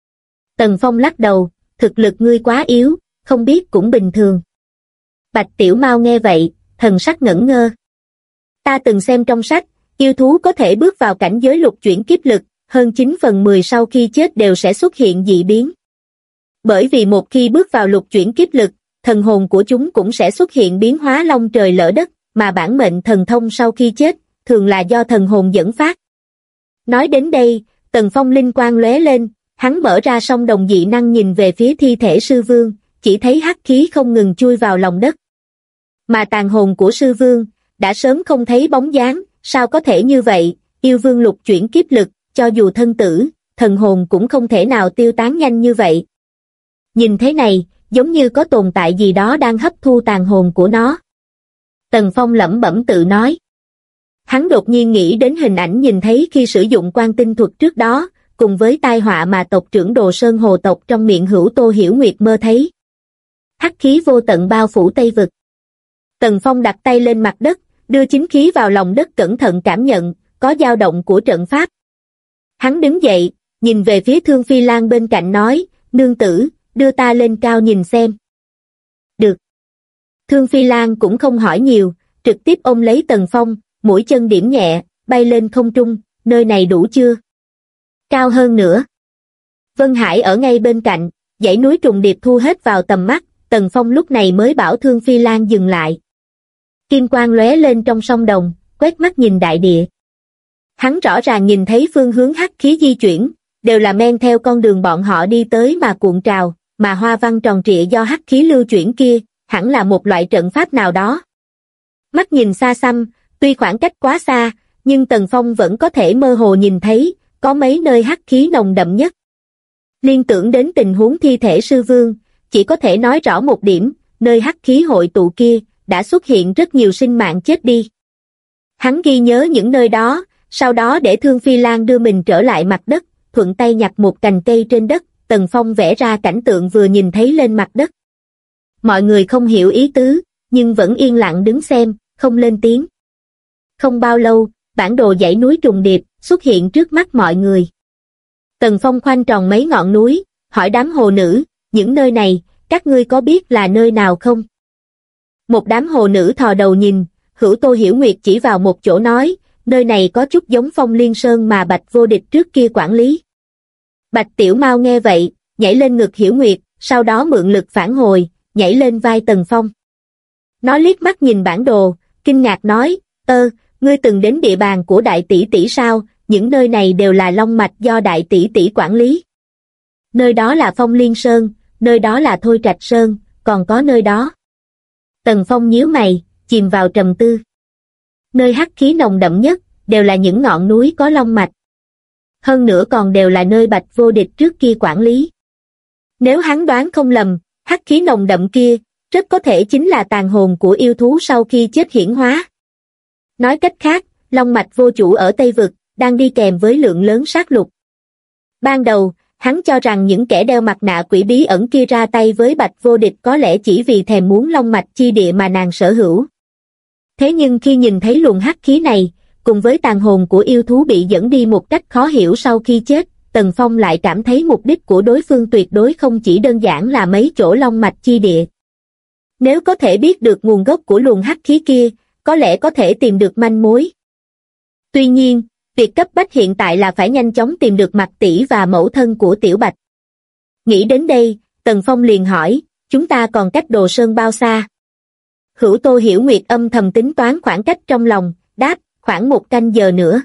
Tần Phong lắc đầu, thực lực ngươi quá yếu, không biết cũng bình thường. Bạch Tiểu Mao nghe vậy, thần sắc ngẩn ngơ. Ta từng xem trong sách, yêu thú có thể bước vào cảnh giới lục chuyển kiếp lực, hơn 9/10 sau khi chết đều sẽ xuất hiện dị biến. Bởi vì một khi bước vào lục chuyển kiếp lực, thần hồn của chúng cũng sẽ xuất hiện biến hóa long trời lỡ đất, mà bản mệnh thần thông sau khi chết, thường là do thần hồn dẫn phát. Nói đến đây, Tần Phong linh quang lóe lên, hắn mở ra song đồng dị năng nhìn về phía thi thể sư vương, chỉ thấy hắc khí không ngừng chui vào lòng đất. Mà tàn hồn của sư vương, đã sớm không thấy bóng dáng, sao có thể như vậy, yêu vương lục chuyển kiếp lực, cho dù thân tử, thần hồn cũng không thể nào tiêu tán nhanh như vậy. Nhìn thế này, giống như có tồn tại gì đó đang hấp thu tàn hồn của nó. Tần Phong lẩm bẩm tự nói. Hắn đột nhiên nghĩ đến hình ảnh nhìn thấy khi sử dụng quan tinh thuật trước đó, cùng với tai họa mà tộc trưởng Đồ Sơn Hồ tộc trong miệng Hữu Tô Hiểu Nguyệt mơ thấy. Hắc khí vô tận bao phủ Tây Vực. Tần Phong đặt tay lên mặt đất, đưa chính khí vào lòng đất cẩn thận cảm nhận, có dao động của trận pháp. Hắn đứng dậy, nhìn về phía Thương Phi Lan bên cạnh nói, nương tử, đưa ta lên cao nhìn xem. Được. Thương Phi Lan cũng không hỏi nhiều, trực tiếp ôm lấy Tần Phong, mũi chân điểm nhẹ, bay lên không trung, nơi này đủ chưa? Cao hơn nữa. Vân Hải ở ngay bên cạnh, dãy núi trùng điệp thu hết vào tầm mắt, Tần Phong lúc này mới bảo Thương Phi Lan dừng lại. Kim quang lóe lên trong sông đồng, quét mắt nhìn đại địa. Hắn rõ ràng nhìn thấy phương hướng hắc khí di chuyển, đều là men theo con đường bọn họ đi tới mà cuộn trào, mà hoa văn tròn trịa do hắc khí lưu chuyển kia, hẳn là một loại trận pháp nào đó. Mắt nhìn xa xăm, tuy khoảng cách quá xa, nhưng Tần Phong vẫn có thể mơ hồ nhìn thấy, có mấy nơi hắc khí nồng đậm nhất. Liên tưởng đến tình huống thi thể sư vương, chỉ có thể nói rõ một điểm, nơi hắc khí hội tụ kia, đã xuất hiện rất nhiều sinh mạng chết đi. Hắn ghi nhớ những nơi đó, sau đó để Thương Phi Lan đưa mình trở lại mặt đất, thuận tay nhặt một cành cây trên đất, Tần Phong vẽ ra cảnh tượng vừa nhìn thấy lên mặt đất. Mọi người không hiểu ý tứ, nhưng vẫn yên lặng đứng xem, không lên tiếng. Không bao lâu, bản đồ dãy núi trùng điệp xuất hiện trước mắt mọi người. Tần Phong khoanh tròn mấy ngọn núi, hỏi đám hồ nữ, những nơi này, các ngươi có biết là nơi nào không? Một đám hồ nữ thò đầu nhìn, Hữu Tô Hiểu Nguyệt chỉ vào một chỗ nói, nơi này có chút giống Phong Liên Sơn mà Bạch Vô Địch trước kia quản lý. Bạch Tiểu Mao nghe vậy, nhảy lên ngực Hiểu Nguyệt, sau đó mượn lực phản hồi, nhảy lên vai Tần Phong. Nó liếc mắt nhìn bản đồ, kinh ngạc nói, ngươi từng đến địa bàn của đại tỷ tỷ sao, những nơi này đều là long mạch do đại tỷ tỷ quản lý. Nơi đó là Phong Liên Sơn, nơi đó là Thôi Trạch Sơn, còn có nơi đó. Tần Phong nhíu mày, chìm vào trầm tư. Nơi hắc khí nồng đậm nhất, đều là những ngọn núi có long mạch. Hơn nữa còn đều là nơi Bạch Vô Địch trước kia quản lý. Nếu hắn đoán không lầm, hắc khí nồng đậm kia, rất có thể chính là tàn hồn của yêu thú sau khi chết hiển hóa. Nói cách khác, long mạch vô chủ ở Tây Vực, đang đi kèm với lượng lớn sát lục. Ban đầu, hắn cho rằng những kẻ đeo mặt nạ quỷ bí ẩn kia ra tay với Bạch Vô Địch có lẽ chỉ vì thèm muốn long mạch chi địa mà nàng sở hữu. Thế nhưng khi nhìn thấy luồng hắc khí này, cùng với tàn hồn của yêu thú bị dẫn đi một cách khó hiểu sau khi chết, Tần Phong lại cảm thấy mục đích của đối phương tuyệt đối không chỉ đơn giản là mấy chỗ long mạch chi địa. Nếu có thể biết được nguồn gốc của luồng hắc khí kia, có lẽ có thể tìm được manh mối. Tuy nhiên, việc cấp bách hiện tại là phải nhanh chóng tìm được Mạc tỷ và mẫu thân của Tiểu Bạch. Nghĩ đến đây, Tần Phong liền hỏi, chúng ta còn cách Đồ Sơn bao xa? Hữu Tô Hiểu Nguyệt âm thầm tính toán khoảng cách trong lòng, đáp, khoảng 1 canh giờ nữa.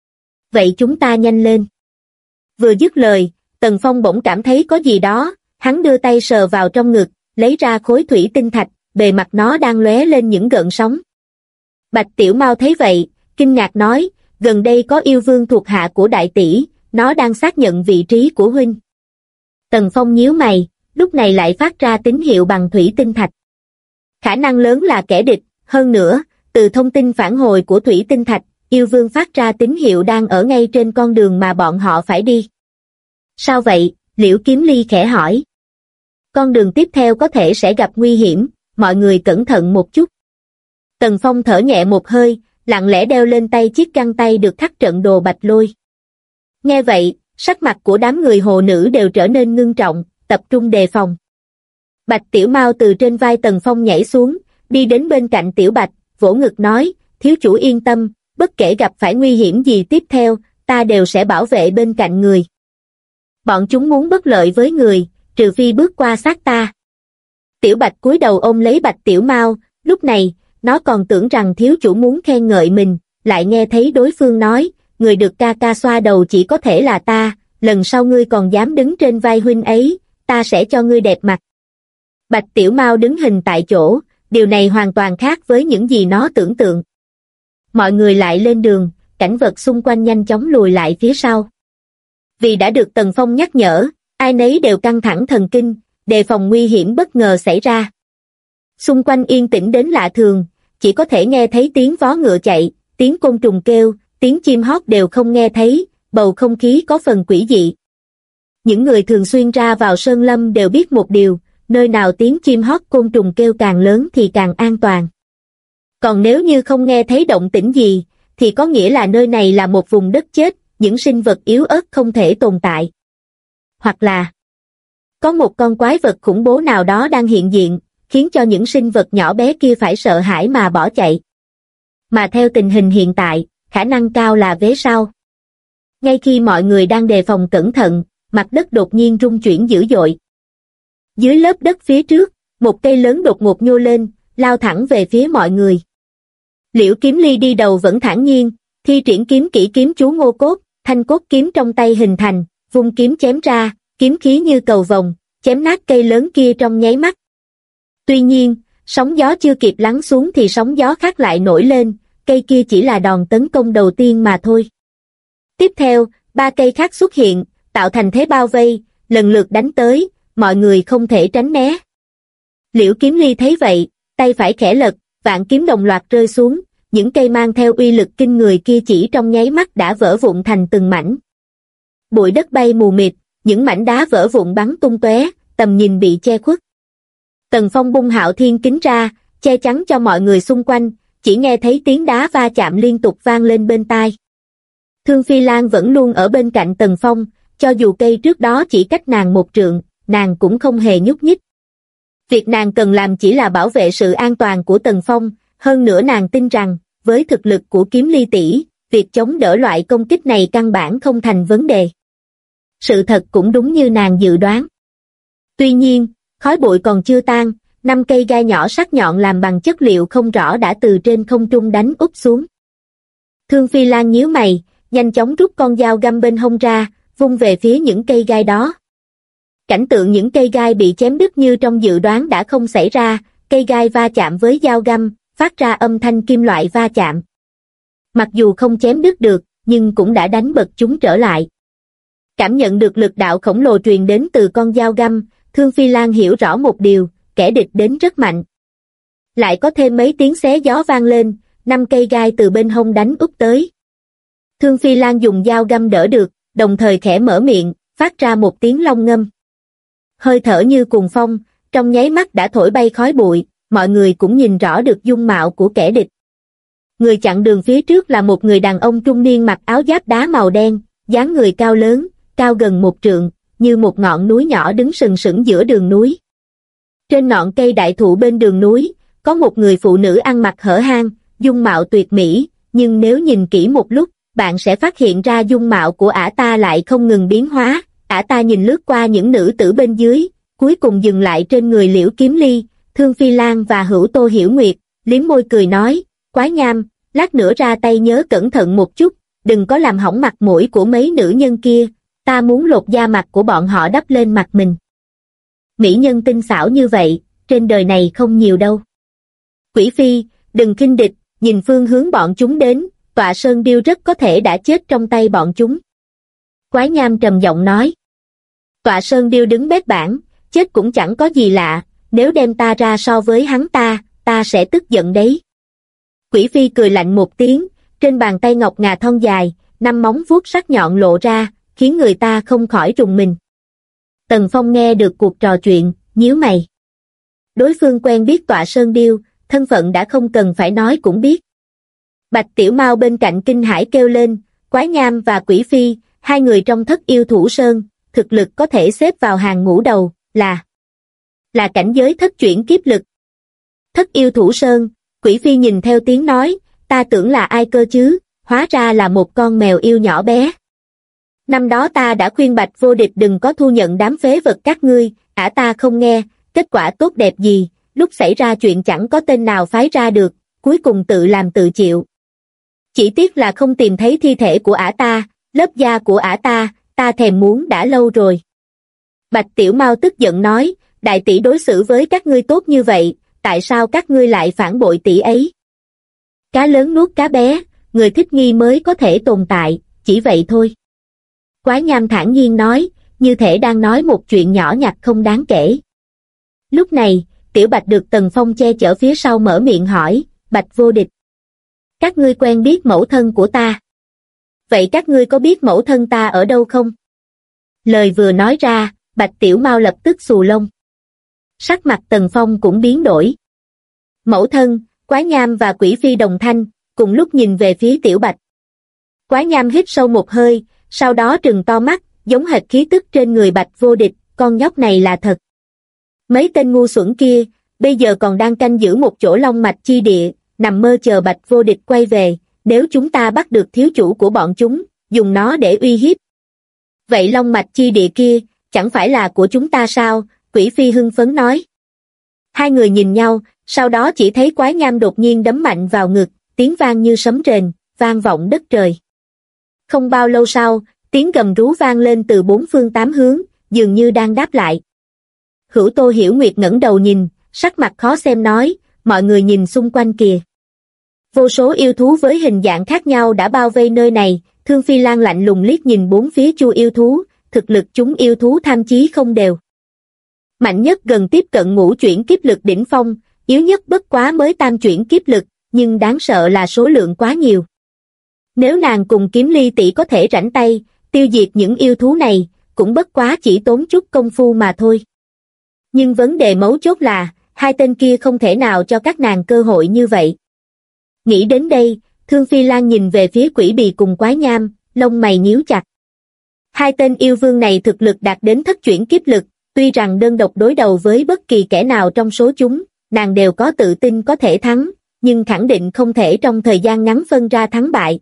Vậy chúng ta nhanh lên. Vừa dứt lời, Tần Phong bỗng cảm thấy có gì đó, hắn đưa tay sờ vào trong ngực, lấy ra khối thủy tinh thạch, bề mặt nó đang lóe lên những gợn sóng. Bạch Tiểu Mao thấy vậy, kinh ngạc nói, gần đây có yêu vương thuộc hạ của đại tỷ, nó đang xác nhận vị trí của huynh. Tần Phong nhíu mày, lúc này lại phát ra tín hiệu bằng thủy tinh thạch. Khả năng lớn là kẻ địch, hơn nữa, từ thông tin phản hồi của thủy tinh thạch, yêu vương phát ra tín hiệu đang ở ngay trên con đường mà bọn họ phải đi. Sao vậy? Liễu Kiếm Ly khẽ hỏi. Con đường tiếp theo có thể sẽ gặp nguy hiểm, mọi người cẩn thận một chút. Tần Phong thở nhẹ một hơi, lặng lẽ đeo lên tay chiếc găng tay được khắc trận đồ bạch lôi. Nghe vậy, sắc mặt của đám người hồ nữ đều trở nên ngưng trọng, tập trung đề phòng. Bạch Tiểu Mao từ trên vai Tần Phong nhảy xuống, đi đến bên cạnh Tiểu Bạch, vỗ ngực nói, thiếu chủ yên tâm, bất kể gặp phải nguy hiểm gì tiếp theo, ta đều sẽ bảo vệ bên cạnh người. Bọn chúng muốn bất lợi với người, trừ phi bước qua xác ta. Tiểu Bạch cúi đầu ôm lấy Bạch Tiểu Mao, lúc này, nó còn tưởng rằng thiếu chủ muốn khen ngợi mình, lại nghe thấy đối phương nói, người được ca ca xoa đầu chỉ có thể là ta, lần sau ngươi còn dám đứng trên vai huynh ấy, ta sẽ cho ngươi đẹp mặt. Bạch Tiểu Mao đứng hình tại chỗ, điều này hoàn toàn khác với những gì nó tưởng tượng. Mọi người lại lên đường, cảnh vật xung quanh nhanh chóng lùi lại phía sau. Vì đã được Tần Phong nhắc nhở, ai nấy đều căng thẳng thần kinh, đề phòng nguy hiểm bất ngờ xảy ra. Xung quanh yên tĩnh đến lạ thường, chỉ có thể nghe thấy tiếng vó ngựa chạy, tiếng côn trùng kêu, tiếng chim hót đều không nghe thấy, bầu không khí có phần quỷ dị. Những người thường xuyên ra vào sơn lâm đều biết một điều, nơi nào tiếng chim hót côn trùng kêu càng lớn thì càng an toàn. Còn nếu như không nghe thấy động tĩnh gì, thì có nghĩa là nơi này là một vùng đất chết, những sinh vật yếu ớt không thể tồn tại. Hoặc là có một con quái vật khủng bố nào đó đang hiện diện, khiến cho những sinh vật nhỏ bé kia phải sợ hãi mà bỏ chạy. Mà theo tình hình hiện tại, khả năng cao là vế sau. Ngay khi mọi người đang đề phòng cẩn thận, mặt đất đột nhiên rung chuyển dữ dội. Dưới lớp đất phía trước, một cây lớn đột ngột nhô lên, lao thẳng về phía mọi người. Liễu Kiếm Ly đi đầu vẫn thản nhiên, thi triển kiếm kỹ kiếm chú Ngô Cốt, thanh cốt kiếm trong tay hình thành, vung kiếm chém ra, kiếm khí như cầu vồng, chém nát cây lớn kia trong nháy mắt. Tuy nhiên, sóng gió chưa kịp lắng xuống thì sóng gió khác lại nổi lên, cây kia chỉ là đòn tấn công đầu tiên mà thôi. Tiếp theo, 3 cây khác xuất hiện, tạo thành thế bao vây, lần lượt đánh tới, mọi người không thể tránh né. Liễu Kiếm Ly thấy vậy, tay phải khẽ lật, vạn kiếm đồng loạt rơi xuống, những cây mang theo uy lực kinh người kia chỉ trong nháy mắt đã vỡ vụn thành từng mảnh. Bụi đất bay mù mịt, những mảnh đá vỡ vụn bắn tung tóe, tầm nhìn bị che khuất. Tần Phong bung Hạo Thiên kính ra, che chắn cho mọi người xung quanh, chỉ nghe thấy tiếng đá va chạm liên tục vang lên bên tai. Thương Phi Lan vẫn luôn ở bên cạnh Tần Phong, cho dù cây trước đó chỉ cách nàng 1 trượng, nàng cũng không hề nhúc nhích. Việc nàng cần làm chỉ là bảo vệ sự an toàn của Tần Phong, hơn nữa nàng tin rằng, với thực lực của Kiếm Ly tỷ, việc chống đỡ loại công kích này căn bản không thành vấn đề. Sự thật cũng đúng như nàng dự đoán. Tuy nhiên, khói bụi còn chưa tan, 5 cây gai nhỏ sắc nhọn làm bằng chất liệu không rõ đã từ trên không trung đánh úp xuống. Thương Phi Lan nhíu mày, nhanh chóng rút con dao găm bên hông ra, vung về phía những cây gai đó. Cảnh tượng những cây gai bị chém đứt như trong dự đoán đã không xảy ra, cây gai va chạm với dao găm, phát ra âm thanh kim loại va chạm. Mặc dù không chém đứt được, nhưng cũng đã đánh bật chúng trở lại. Cảm nhận được lực đạo khổng lồ truyền đến từ con dao găm, Thương Phi Lan hiểu rõ một điều, kẻ địch đến rất mạnh. Lại có thêm mấy tiếng xé gió vang lên, 5 cây gai từ bên hông đánh úp tới. Thương Phi Lan dùng dao găm đỡ được, đồng thời khẽ mở miệng, phát ra một tiếng long ngâm. Hơi thở như cuồng phong, trong nháy mắt đã thổi bay khói bụi, mọi người cũng nhìn rõ được dung mạo của kẻ địch. Người chặn đường phía trước là một người đàn ông trung niên mặc áo giáp đá màu đen, dáng người cao lớn, cao gần 1 trượng, như một ngọn núi nhỏ đứng sừng sững giữa đường núi. Trên ngọn cây đại thụ bên đường núi, có một người phụ nữ ăn mặc hở hang, dung mạo tuyệt mỹ, nhưng nếu nhìn kỹ một lúc, bạn sẽ phát hiện ra dung mạo của ả ta lại không ngừng biến hóa. Ả ta nhìn lướt qua những nữ tử bên dưới, cuối cùng dừng lại trên người Liễu Kiếm Ly, Thương Phi Lan và Hữu Tô Hiểu Nguyệt, liếm môi cười nói, Quái Nham, lát nữa ra tay nhớ cẩn thận một chút, đừng có làm hỏng mặt mũi của mấy nữ nhân kia, ta muốn lột da mặt của bọn họ đắp lên mặt mình. Mỹ nhân tinh xảo như vậy, trên đời này không nhiều đâu. Quỷ phi, đừng khinh địch, nhìn phương hướng bọn chúng đến, Tọa Sơn Điêu rất có thể đã chết trong tay bọn chúng. Quái Nham trầm giọng nói. Tọa Sơn Điêu đứng bét bảng, chết cũng chẳng có gì lạ, nếu đem ta ra so với hắn ta sẽ tức giận đấy. Quỷ phi cười lạnh một tiếng, trên bàn tay ngọc ngà thon dài, 5 móng vuốt sắc nhọn lộ ra, khiến người ta không khỏi rùng mình. Tần Phong nghe được cuộc trò chuyện, nhíu mày. Đối phương quen biết Tọa Sơn Điêu, thân phận đã không cần phải nói cũng biết. Bạch Tiểu Mao bên cạnh kinh hãi kêu lên, Quái Nham và Quỷ Phi, hai người trong Thất Yêu Thủ Sơn, thực lực có thể xếp vào hàng ngũ đầu, là cảnh giới thất chuyển kiếp lực. Thất Yêu Thủ Sơn, Quỷ Phi nhìn theo tiếng nói, ta tưởng là ai cơ chứ, hóa ra là một con mèo yêu nhỏ bé. Năm đó ta đã khuyên Bạch Vô Địch đừng có thu nhận đám phế vật các ngươi, ả ta không nghe, kết quả tốt đẹp gì, lúc xảy ra chuyện chẳng có tên nào phái ra được, cuối cùng tự làm tự chịu. Chỉ tiếc là không tìm thấy thi thể của ả ta, lớp da của ả ta thèm muốn đã lâu rồi. Bạch Tiểu Mao tức giận nói, đại tỷ đối xử với các ngươi tốt như vậy, tại sao các ngươi lại phản bội tỷ ấy? Cá lớn nuốt cá bé, người thích nghi mới có thể tồn tại, chỉ vậy thôi. Quái Nham thản nhiên nói, như thể đang nói một chuyện nhỏ nhặt không đáng kể. Lúc này, Tiểu Bạch được Tần Phong che chở phía sau mở miệng hỏi, Bạch Vô Địch. Các ngươi quen biết mẫu thân của ta. Vậy các ngươi có biết mẫu thân ta ở đâu không? Lời vừa nói ra, Bạch Tiểu Mao lập tức xù lông. Sắc mặt Tần Phong cũng biến đổi. Mẫu thân, Quái Nham và Quỷ Phi đồng thanh, cùng lúc nhìn về phía Tiểu Bạch. Quái Nham hít sâu một hơi, sau đó trừng to mắt, giống hệt khí tức trên người Bạch Vô Địch, con nhóc này là thật. Mấy tên ngu xuẩn kia, bây giờ còn đang canh giữ một chỗ long mạch chi địa, nằm mơ chờ Bạch Vô Địch quay về, nếu chúng ta bắt được thiếu chủ của bọn chúng, dùng nó để uy hiếp. Vậy long mạch chi địa kia, chẳng phải là của chúng ta sao? Quỷ Phi hưng phấn nói. Hai người nhìn nhau, sau đó chỉ thấy Quái Nham đột nhiên đấm mạnh vào ngực, tiếng vang như sấm rền, vang vọng đất trời. Không bao lâu sau, tiếng gầm rú vang lên từ 4 phương 8 hướng, dường như đang đáp lại. Hữu Tô Hiểu Nguyệt ngẩng đầu nhìn, sắc mặt khó xem nói, mọi người nhìn xung quanh kìa. Vô số yêu thú với hình dạng khác nhau đã bao vây nơi này, Thương Phi Lan lạnh lùng liếc nhìn bốn phía chu yêu thú, thực lực chúng yêu thú tham chí không đều. Mạnh nhất gần tiếp cận ngũ chuyển kiếp lực đỉnh phong, yếu nhất bất quá mới tam chuyển kiếp lực, nhưng đáng sợ là số lượng quá nhiều. Nếu nàng cùng Kiếm Ly tỷ có thể rảnh tay, tiêu diệt những yêu thú này, cũng bất quá chỉ tốn chút công phu mà thôi. Nhưng vấn đề mấu chốt là, hai tên kia không thể nào cho các nàng cơ hội như vậy. Nghĩ đến đây, Thương Phi Lan nhìn về phía Quỷ Bì cùng Quái Nham, lông mày nhíu chặt. Hai tên yêu vương này thực lực đạt đến thất chuyển kiếp lực, tuy rằng đơn độc đối đầu với bất kỳ kẻ nào trong số chúng, nàng đều có tự tin có thể thắng, nhưng khẳng định không thể trong thời gian ngắn phân ra thắng bại.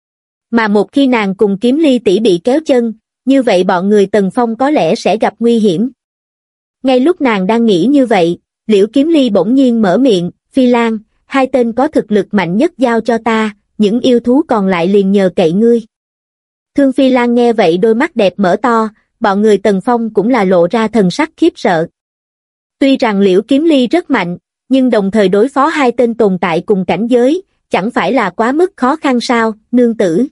Mà một khi nàng cùng Kiếm Ly tỷ bị kéo chân, như vậy bọn người Tần Phong có lẽ sẽ gặp nguy hiểm. Ngay lúc nàng đang nghĩ như vậy, Liễu Kiếm Ly bỗng nhiên mở miệng, Phi Lan, hai tên có thực lực mạnh nhất giao cho ta, những yêu thú còn lại liền nhờ cậy ngươi. Thương Phi Lan nghe vậy đôi mắt đẹp mở to, bọn người Tần Phong cũng là lộ ra thần sắc khiếp sợ. Tuy rằng Liễu Kiếm Ly rất mạnh, nhưng đồng thời đối phó hai tên tồn tại cùng cảnh giới, chẳng phải là quá mức khó khăn sao, nương tử.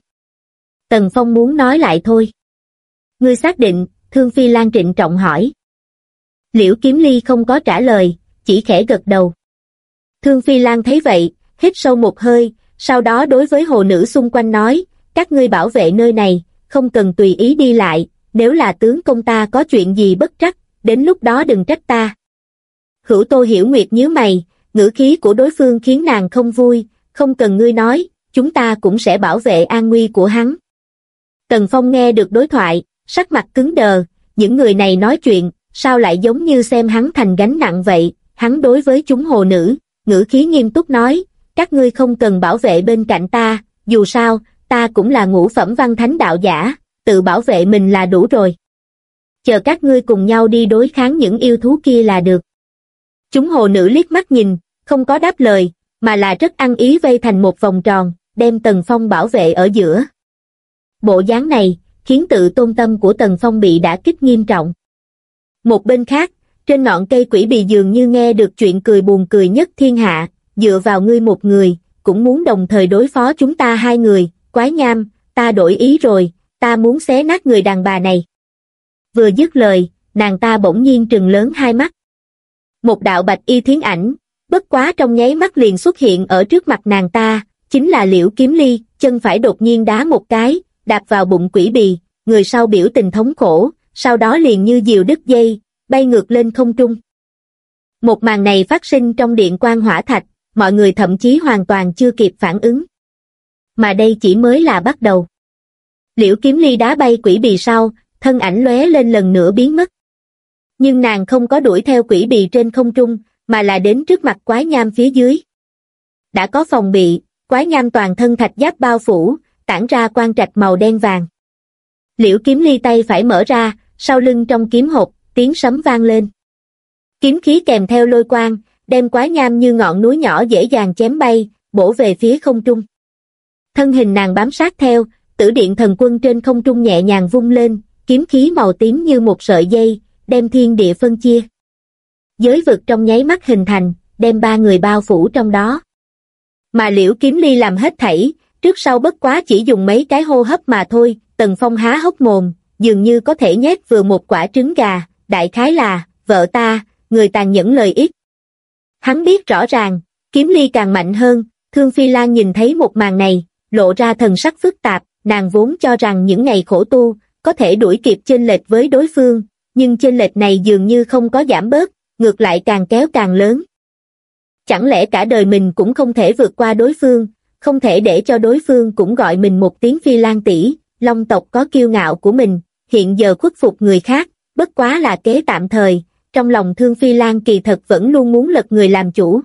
Tần Phong muốn nói lại thôi. Ngươi xác định, Thương Phi Lan trịnh trọng hỏi. Liễu Kiếm Ly không có trả lời, chỉ khẽ gật đầu. Thương Phi Lan thấy vậy, hít sâu một hơi, sau đó đối với hồ nữ xung quanh nói, các ngươi bảo vệ nơi này, không cần tùy ý đi lại, nếu là tướng công ta có chuyện gì bất trắc, đến lúc đó đừng trách ta. Hữu Tô Hiểu Nguyệt nhíu mày, ngữ khí của đối phương khiến nàng không vui, không cần ngươi nói, chúng ta cũng sẽ bảo vệ an nguy của hắn. Tần Phong nghe được đối thoại, sắc mặt cứng đờ, những người này nói chuyện, sao lại giống như xem hắn thành gánh nặng vậy, hắn đối với chúng hồ nữ, ngữ khí nghiêm túc nói, các ngươi không cần bảo vệ bên cạnh ta, dù sao, ta cũng là ngũ phẩm văn thánh đạo giả, tự bảo vệ mình là đủ rồi. Chờ các ngươi cùng nhau đi đối kháng những yêu thú kia là được. Chúng hồ nữ liếc mắt nhìn, không có đáp lời, mà là rất ăn ý vây thành một vòng tròn, đem Tần Phong bảo vệ ở giữa. Bộ dáng này, khiến tự tôn tâm của Tần Phong bị đả kích nghiêm trọng. Một bên khác, trên ngọn cây quỷ bì dường như nghe được chuyện cười buồn cười nhất thiên hạ, dựa vào ngươi một người, cũng muốn đồng thời đối phó chúng ta hai người, Quái Nham, ta đổi ý rồi, ta muốn xé nát người đàn bà này. Vừa dứt lời, nàng ta bỗng nhiên trừng lớn hai mắt. Một đạo bạch y thiến ảnh, bất quá trong nháy mắt liền xuất hiện ở trước mặt nàng ta, chính là Liễu Kiếm Ly, chân phải đột nhiên đá một cái, đạp vào bụng quỷ bì, người sau biểu tình thống khổ, sau đó liền như diều đứt dây, bay ngược lên không trung. Một màn này phát sinh trong điện quan hỏa thạch, mọi người thậm chí hoàn toàn chưa kịp phản ứng. Mà đây chỉ mới là bắt đầu. Liễu Kiếm Ly đá bay quỷ bì sau, thân ảnh lóe lên lần nữa biến mất. Nhưng nàng không có đuổi theo quỷ bì trên không trung, mà là đến trước mặt Quái Nham phía dưới. Đã có phòng bị, Quái Nham toàn thân thạch giáp bao phủ, tản ra quang trạch màu đen vàng. Liễu Kiếm Ly tay phải mở ra, sau lưng trong kiếm hộp, tiếng sấm vang lên. Kiếm khí kèm theo lôi quang, đem Quái Nham như ngọn núi nhỏ dễ dàng chém bay, bổ về phía không trung. Thân hình nàng bám sát theo, Tử Điện Thần Quân trên không trung nhẹ nhàng vung lên, kiếm khí màu tím như một sợi dây, đem thiên địa phân chia. Giới vực trong nháy mắt hình thành, đem ba người bao phủ trong đó. Mà Liễu Kiếm Ly làm hết thảy, trước sau bất quá chỉ dùng mấy cái hô hấp mà thôi. Tần Phong há hốc mồm, dường như có thể nhét vừa một quả trứng gà, đại khái là, vợ ta, người tàn nhẫn lời ít. Hắn biết rõ ràng, Kiếm Ly càng mạnh hơn, Thương Phi Lan nhìn thấy một màn này, lộ ra thần sắc phức tạp, nàng vốn cho rằng những ngày khổ tu, có thể đuổi kịp chênh lệch với đối phương, nhưng chênh lệch này dường như không có giảm bớt, ngược lại càng kéo càng lớn. Chẳng lẽ cả đời mình cũng không thể vượt qua đối phương, không thể để cho đối phương cũng gọi mình một tiếng Phi Lan tỷ. Long tộc có kiêu ngạo của mình, hiện giờ khuất phục người khác, bất quá là kế tạm thời, trong lòng Thương Phi Lan kỳ thật vẫn luôn muốn lật người làm chủ.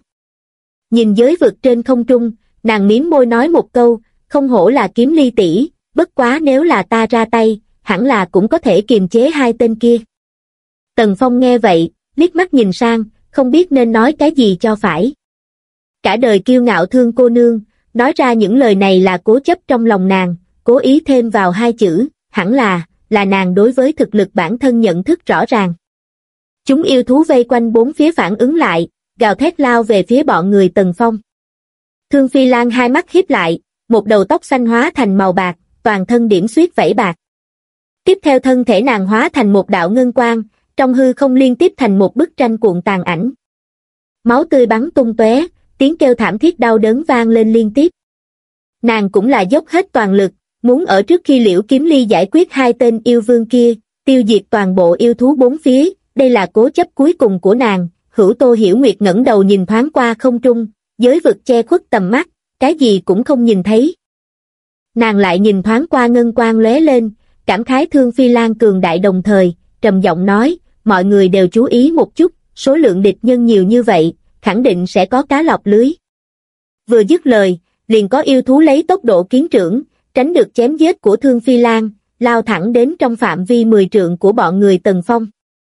Nhìn giới vực trên không trung, nàng mím môi nói một câu, không hổ là Kiếm Ly tỷ, bất quá nếu là ta ra tay, hẳn là cũng có thể kiềm chế hai tên kia. Tần Phong nghe vậy, liếc mắt nhìn sang, không biết nên nói cái gì cho phải. Cả đời kiêu ngạo Thương cô nương, nói ra những lời này là cố chấp trong lòng nàng, cố ý thêm vào hai chữ, hẳn là nàng đối với thực lực bản thân nhận thức rõ ràng. Chúng yêu thú vây quanh bốn phía phản ứng lại, gào thét lao về phía bọn người Tần Phong. Thương Phi Lan hai mắt híp lại, một đầu tóc xanh hóa thành màu bạc, toàn thân điểm xuyết vảy bạc. Tiếp theo thân thể nàng hóa thành một đạo ngân quang, trong hư không liên tiếp thành một bức tranh cuộn tàn ảnh. Máu tươi bắn tung tóe, tiếng kêu thảm thiết đau đớn vang lên liên tiếp. Nàng cũng là dốc hết toàn lực, muốn ở trước khi Liễu Kiếm Ly giải quyết hai tên yêu vương kia, tiêu diệt toàn bộ yêu thú bốn phía, đây là cố chấp cuối cùng của nàng. Hữu Tô Hiểu Nguyệt ngẩng đầu nhìn thoáng qua không trung, giới vực che khuất tầm mắt, cái gì cũng không nhìn thấy. Nàng lại nhìn thoáng qua ngân quang lóe lên, cảm khái Thương Phi Lan cường đại đồng thời, trầm giọng nói, mọi người đều chú ý một chút, số lượng địch nhân nhiều như vậy, khẳng định sẽ có cá lọt lưới. Vừa dứt lời, liền có yêu thú lấy tốc độ kiến trưởng, tránh được chém giết của Thương Phi Lan, lao thẳng đến trong phạm vi 10 trượng của bọn người Tần Phong.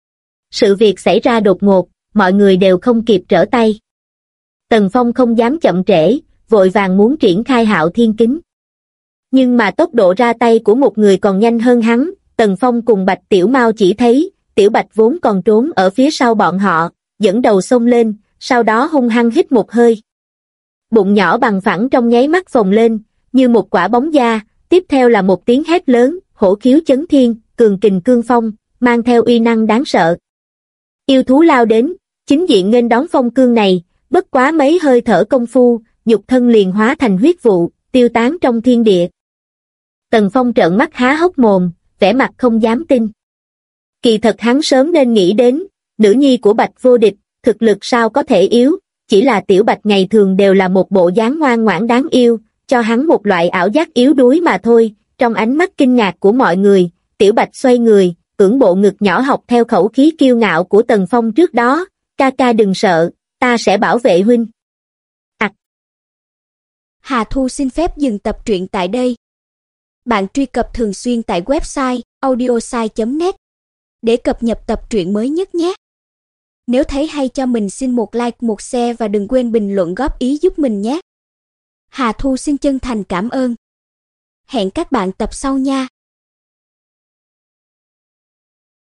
Sự việc xảy ra đột ngột, mọi người đều không kịp trở tay. Tần Phong không dám chậm trễ, vội vàng muốn triển khai Hạo Thiên Kính. Nhưng mà tốc độ ra tay của một người còn nhanh hơn hắn, Tần Phong cùng Bạch Tiểu Mao chỉ thấy, Tiểu Bạch vốn còn trốn ở phía sau bọn họ, dẫn đầu xông lên, sau đó hung hăng hít một hơi. Bụng nhỏ bằng phẳng trong nháy mắt phồng lên, như một quả bóng da, tiếp theo là một tiếng hét lớn, hổ khiếu chấn thiên, cường kình cương phong, mang theo uy năng đáng sợ. Yêu thú lao đến, chính diện nghênh đón phong cương này, bất quá mấy hơi thở công phu, nhục thân liền hóa thành huyết vụ, tiêu tán trong thiên địa. Tần Phong trợn mắt há hốc mồm, vẻ mặt không dám tin. Kỳ thật hắn sớm nên nghĩ đến, nữ nhi của Bạch Vô Địch, thực lực sao có thể yếu, chỉ là Tiểu Bạch ngày thường đều là một bộ dáng ngoan ngoãn đáng yêu, cho hắn một loại ảo giác yếu đuối mà thôi. Trong ánh mắt kinh ngạc của mọi người, Tiểu Bạch xoay người, ưỡn bộ ngực nhỏ học theo khẩu khí kiêu ngạo của Tần Phong trước đó, ca ca đừng sợ, ta sẽ bảo vệ huynh. Hà Thu xin phép dừng tập truyện tại đây. Bạn truy cập thường xuyên tại website audiosai.net để cập nhật tập truyện mới nhất nhé. Nếu thấy hay cho mình xin một like, một share và đừng quên bình luận góp ý giúp mình nhé. Hà Thu xin chân thành cảm ơn. Hẹn các bạn tập sau nha.